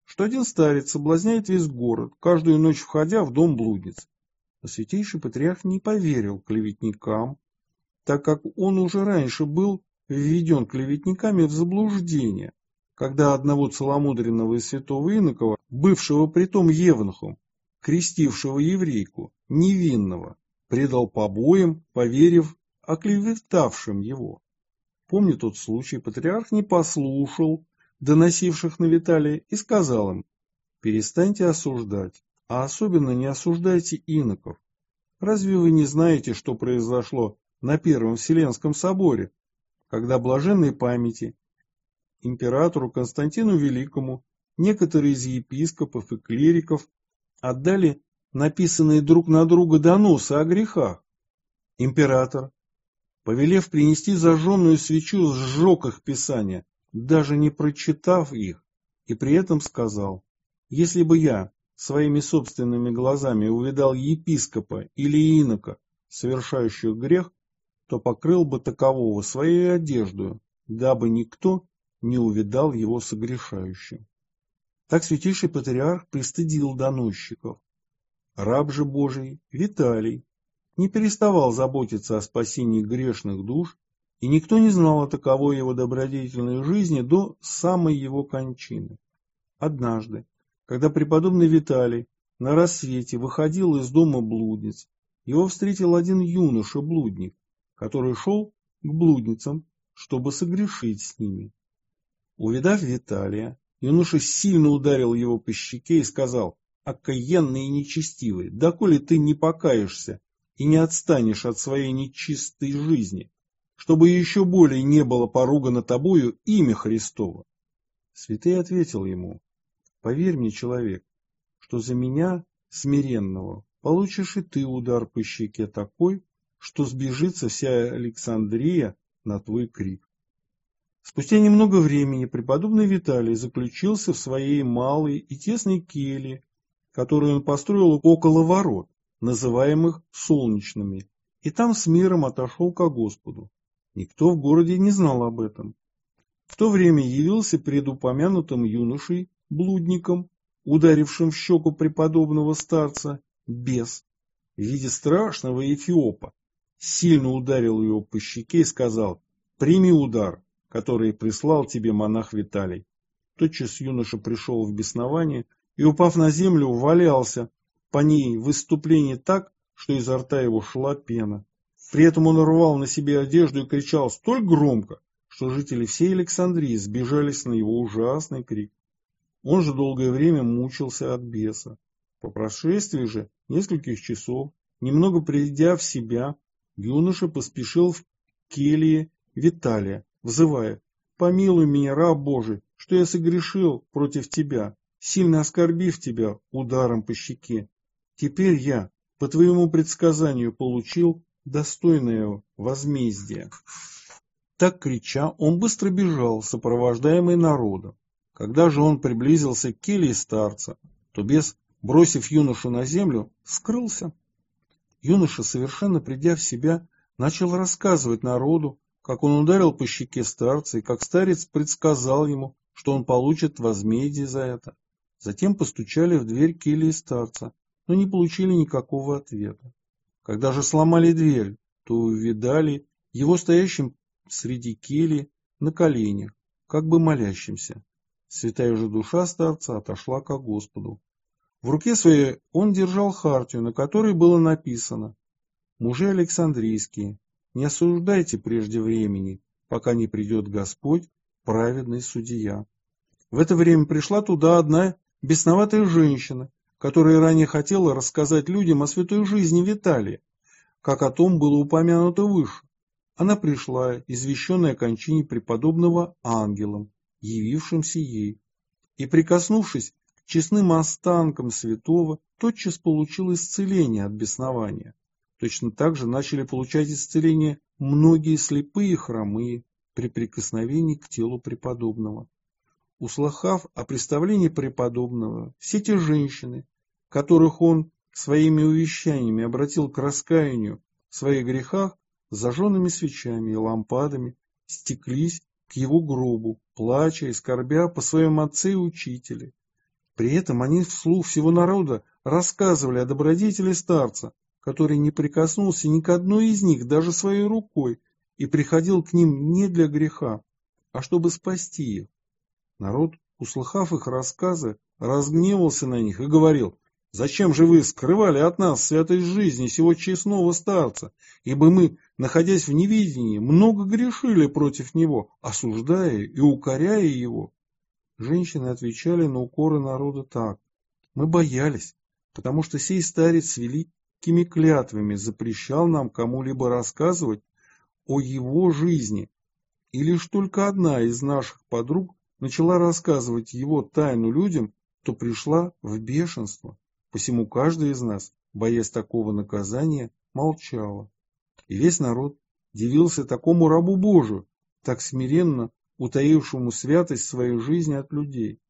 что один старец соблазняет весь город, каждую ночь входя в дом блудниц. Но святейший патриарх не поверил клеветникам, так как он уже раньше был введен клеветниками в заблуждение, когда одного целомудренного и святого инокова, бывшего притом евнухом, крестившего еврейку, невинного, предал побоям, поверив оклеветавшим его. Помня тот случай, патриарх не послушал доносивших на Виталия и сказал им: перестаньте осуждать, а особенно не осуждайте иноков. Разве вы не знаете, что произошло на Первом Вселенском соборе, когда блаженной памяти императору Константину Великому некоторые из епископов и клириков отдали написанные друг на друга доносы о грехах? Император, повелев принести зажженную свечу, сжег их писания, даже не прочитав их, и при этом сказал: если бы я своими собственными глазами увидал епископа или инока, совершающих грех, то покрыл бы такового своей одеждою, дабы никто не увидал его согрешающим. Так святейший патриарх пристыдил доносчиков. Раб же Божий Виталий не переставал заботиться о спасении грешных душ, и никто не знал о таковой его добродетельной жизни до самой его кончины. Однажды, когда преподобный Виталий на рассвете выходил из дома блудниц, его встретил один юноша-блудник, который шел к блудницам, чтобы согрешить с ними. Увидав Виталия, юноша сильно ударил его по щеке и сказал: «Окаянный и нечестивый, доколе ты не покаешься и не отстанешь от своей нечистой жизни, чтобы еще более не было поругано тобою имя Христово». Святый ответил ему: «Поверь мне, человек, что за меня, смиренного, получишь и ты удар по щеке такой, что сбежится вся Александрия на твой крик». Спустя немного времени преподобный Виталий заключился в своей малой и тесной келье, которую он построил около ворот, называемых Солнечными, и там с миром отошел ко Господу. Никто в городе не знал об этом. В то время явился пред упомянутым юношей, блудником, ударившим в щеку преподобного старца, бес в виде страшного эфиопа, сильно ударил его по щеке и сказал: «Прими удар, который прислал тебе монах Виталий». Тотчас юноша пришел в беснование и, упав на землю, валялся по ней в выступлении так, что изо рта его шла пена. При этом он рвал на себе одежду и кричал столь громко, что жители всей Александрии сбежались на его ужасный крик. Он же долгое время мучился от беса. По прошествии же нескольких часов, немного придя в себя, юноша поспешил в келье Виталия, взывая: «Помилуй меня, раб Божий, что я согрешил против тебя, сильно оскорбив тебя ударом по щеке. Теперь я, по твоему предсказанию, получил достойное возмездие». Так крича, он быстро бежал, сопровождаемый народом. Когда же он приблизился к келье старца, то бес, бросив юношу на землю, скрылся. Юноша, совершенно придя в себя, начал рассказывать народу, как он ударил по щеке старца и как старец предсказал ему, что он получит возмездие за это. Затем постучали в дверь кельи старца, но не получили никакого ответа. Когда же сломали дверь, то увидали его стоящим среди кельи на коленях, как бы молящимся. Святая же душа старца отошла ко Господу. В руке своей он держал хартию, на которой было написано: «Мужи Александрийские, не осуждайте прежде времени, пока не придет Господь, праведный судья». В это время пришла туда одна бесноватая женщина, которая ранее хотела рассказать людям о святой жизни Виталия, как о том было упомянуто выше. Она пришла, извещенная о кончине преподобного ангелом, явившимся ей, и, прикоснувшись к честным останкам святого, тотчас получила исцеление от беснования. Точно так же начали получать исцеление многие слепые и хромые при прикосновении к телу преподобного. Услыхав о представлении преподобного, все те женщины, которых он своими увещаниями обратил к раскаянию в своих грехах, с зажженными свечами и лампадами стеклись к его гробу, плача и скорбя по своем отце и учителе. При этом они вслух всего народа рассказывали о добродетели старца, который не прикоснулся ни к одной из них даже своей рукой и приходил к ним не для греха, а чтобы спасти их. Народ, услыхав их рассказы, разгневался на них и говорил: «Зачем же вы скрывали от нас святость жизни сего честного старца? Ибо мы, находясь в неведении, много грешили против него, осуждая и укоряя его». Женщины отвечали на укоры народа так: «Мы боялись, потому что сей старец с великими клятвами запрещал нам кому-либо рассказывать о его жизни, и лишь только одна из наших подруг начала рассказывать его тайну людям, то пришла в бешенство. Посему каждый из нас, боясь такого наказания, молчала. И весь народ дивился такому рабу Божию, так смиренно утаившему святость своей жизни от людей.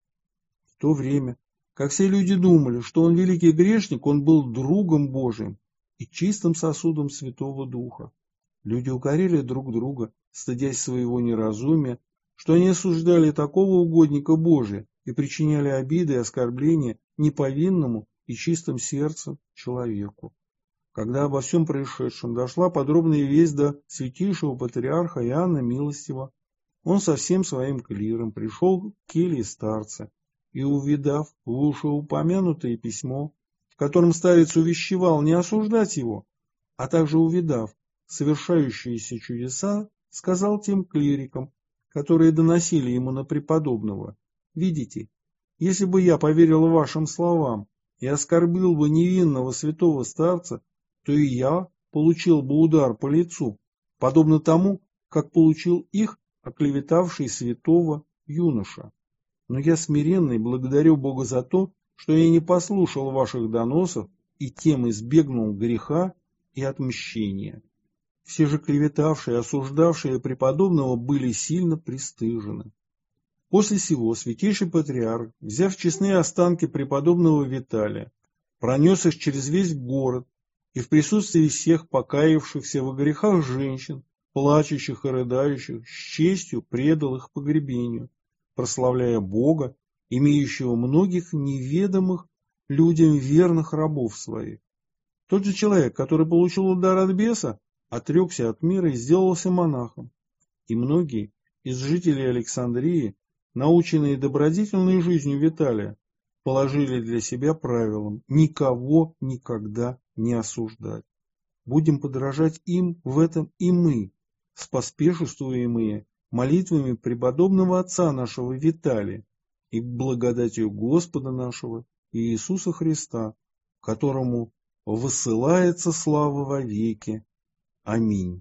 В то время, как все люди думали, что он великий грешник, он был другом Божиим и чистым сосудом Святого Духа. Люди укорили друг друга, стыдясь своего неразумия, что они осуждали такого угодника Божия и причиняли обиды и оскорбления неповинному и чистым сердцем человеку. Когда обо всем происшедшем дошла подробная весть до святейшего патриарха Иоанна Милостивого, он со всем своим клиром пришел к келье старца и, увидав вышеупомянутое письмо, в котором старец увещевал не осуждать его, а также увидав совершающиеся чудеса, сказал тем клирикам, которые доносили ему на преподобного: «Видите, если бы я поверил вашим словам и оскорбил бы невинного святого старца, то и я получил бы удар по лицу, подобно тому, как получил их оклеветавший святого юноша. Но я смиренно благодарю Бога за то, что я не послушал ваших доносов и тем избегнул греха и отмщения». Все же клеветавшие и осуждавшие преподобного были сильно пристыжены. После сего святейший патриарх, взяв честные останки преподобного Виталия, пронес их через весь город и в присутствии всех покаявшихся во грехах женщин, плачущих и рыдающих, с честью предал их погребению, прославляя Бога, имеющего многих неведомых людям верных рабов своих. Тот же человек, который получил удар от беса, отрекся от мира и сделался монахом. И многие из жителей Александрии, наученные добродетельной жизнью Виталия, положили для себя правилом никого никогда не осуждать. Будем подражать им в этом и мы, споспешествуемые молитвами преподобного отца нашего Виталия и благодатью Господа нашего Иисуса Христа, которому воссылается слава вовеки. Аминь.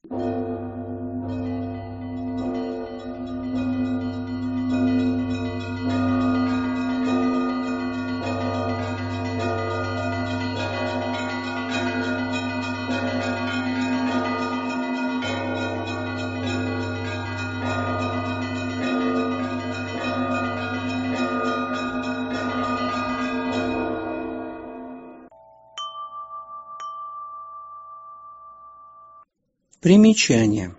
Примечание.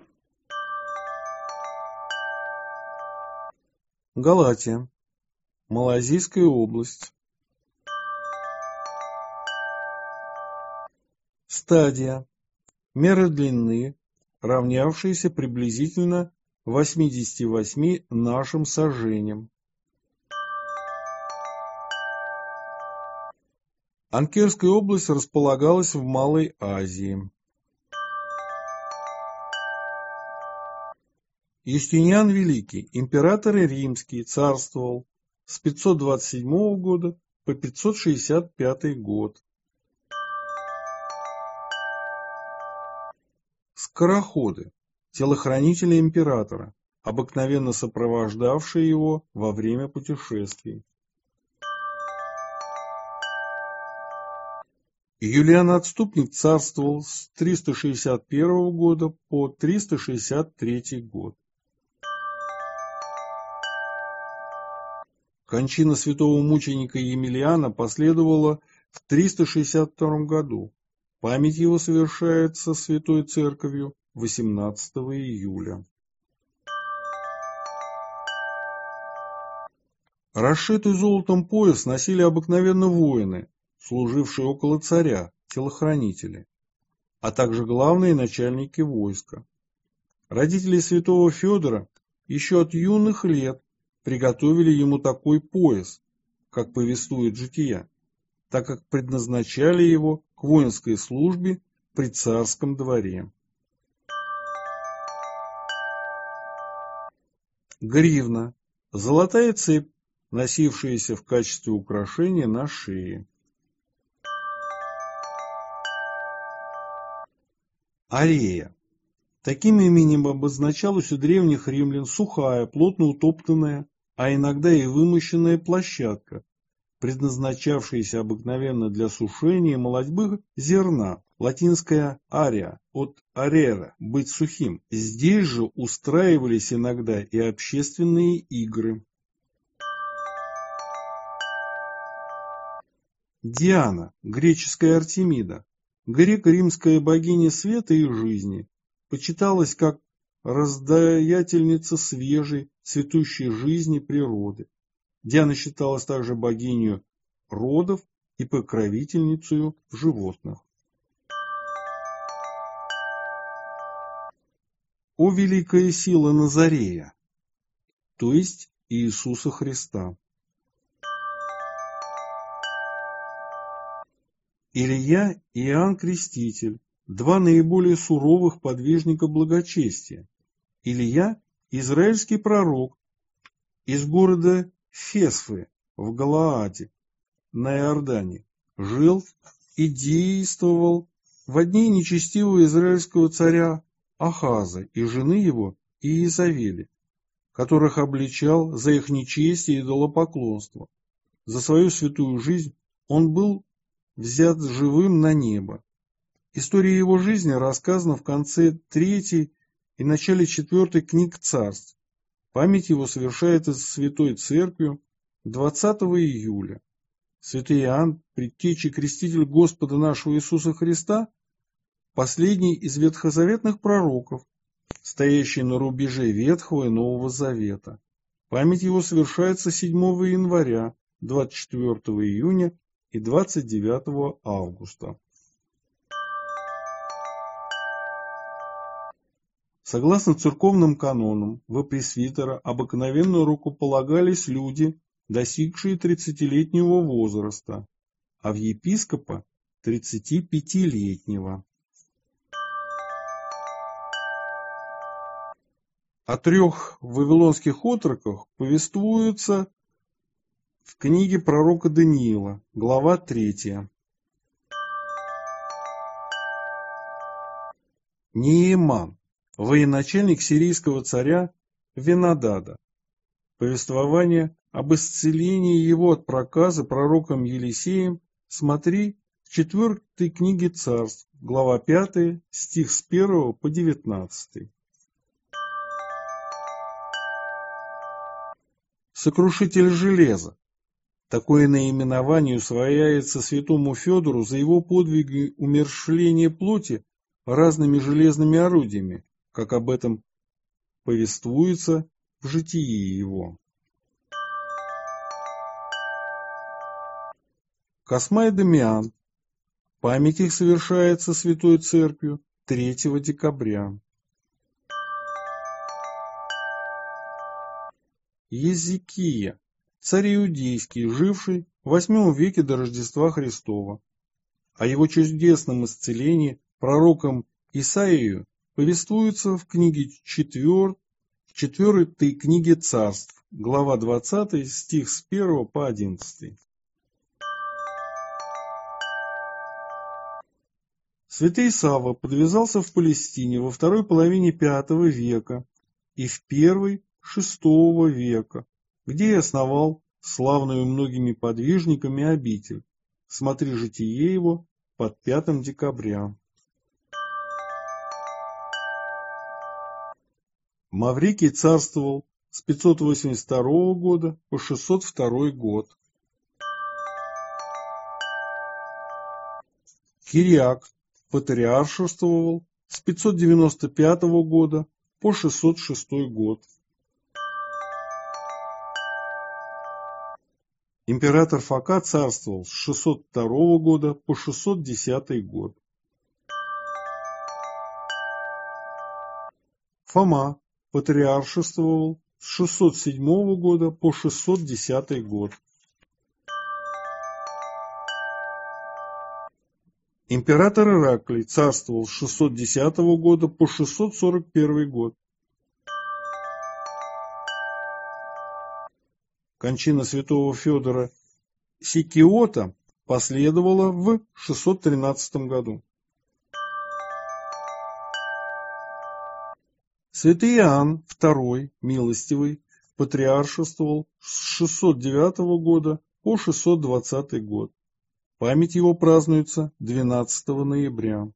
Галатия. Малазийская область. Стадия. Мера длины, равнявшаяся приблизительно 88 нашим саженям. Анкерская область располагалась в Малой Азии. Юстиниан Великий, император римский, царствовал с 527 года по 565 год. Скороходы, телохранители императора, обыкновенно сопровождавшие его во время путешествий. Юлиан Отступник царствовал с 361 года по 363 год. Кончина святого мученика Емельяна последовала в 362 году. Память его совершается Святой Церковью 18 июля. Расшитый золотом пояс носили обыкновенно воины, служившие около царя, телохранители, а также главные начальники войска. Родители святого Федора еще от юных лет приготовили ему такой пояс, как повествует жития, так как предназначали его к воинской службе при царском дворе. Гривна – золотая цепь, носившаяся в качестве украшения на шее. Арея. Таким именем обозначалась у древних римлян сухая, плотно утоптанная, а иногда и вымощенная площадка, предназначавшаяся обыкновенно для сушения молодьбы зерна, латинская «ария» от «арера» – быть сухим. Здесь же устраивались иногда и общественные игры. Диана, греческая Артемида, греко-римская богиня света и жизни, почиталась как раздаятельница свежей, цветущей жизни природы. Диана считалась также богиней родов и покровительницей животных. О великая сила Назарея, то есть Иисуса Христа. Илья и Иоанн Креститель, два наиболее суровых подвижника благочестия. Илья – израильский пророк из города Фесфы в Галааде на Иордане, жил и действовал в дни нечестивого израильского царя Ахаза и жены его Иезавели, которых обличал за их нечестие и идолопоклонство. За свою святую жизнь он был взят живым на небо. История его жизни рассказана в конце 3 и начале 4 книг Царств. Память его совершается Святой Церковью 20 июля. Святой Иоанн, предтеча и креститель Господа нашего Иисуса Христа, последний из ветхозаветных пророков, стоящий на рубеже Ветхого и Нового Завета. Память его совершается 7 января, 24 июня и 29 августа. Согласно церковным канонам, во пресвитера обыкновенно рукополагались люди, достигшие 30-летнего возраста, а в епископа 35-летнего. О 3 вавилонских отроках повествуется в книге пророка Даниила, глава 3. Нееман, военачальник сирийского царя Венадада. Повествование об исцелении его от проказа пророком Елисеем смотри в 4 книге Царств, глава 5, стих с 1 по 19. Сокрушитель железа. Такое наименование усвояется святому Федору за его подвиги умерщвления плоти разными железными орудиями, как об этом повествуется в житии его. Косма и Дамиан. Память их совершается Святой Церковью 3 декабря. Езекия, царь иудейский, живший в 8 веке до Рождества Христова. О его чудесном исцелении пророком Исаию повествуется в книге 4 книге Царств, глава 20, стих с 1 по 11. Святый Савва подвязался в Палестине во второй половине V века и в первой VI века, где и основал славную многими подвижниками обитель. Смотри житие его под 5 декабря. Маврикий царствовал с 582 года по 602 год. Кириак патриаршествовал с 595 года по 606 год. Император Фока царствовал с 602 года по 610 год. Фома патриаршествовал с 607 года по 610 год. Император Ираклий царствовал с 610 года по 641 год. Кончина святого Федора Сикиота последовала в 613 году. Святый Иоанн II Милостивый патриаршествовал с 609 года по 620 год. Память его празднуется 12 ноября.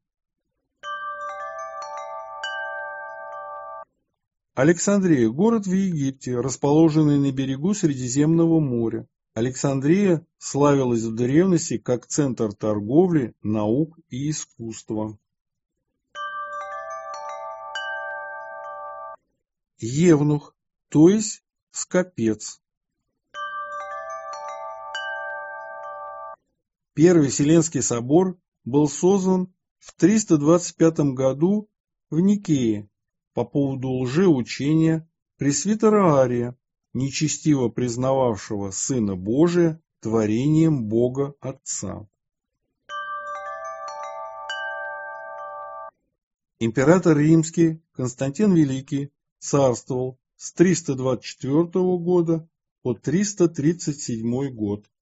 Александрия – город в Египте, расположенный на берегу Средиземного моря. Александрия славилась в древности как центр торговли, наук и искусства. Евнух, то есть скопец. Первый Вселенский собор был создан в 325 году в Никее по поводу лжеучения пресвитера Ария, нечестиво признававшего Сына Божия творением Бога Отца. Император Римский Константин Великий царствовал с 324 года по 337 год.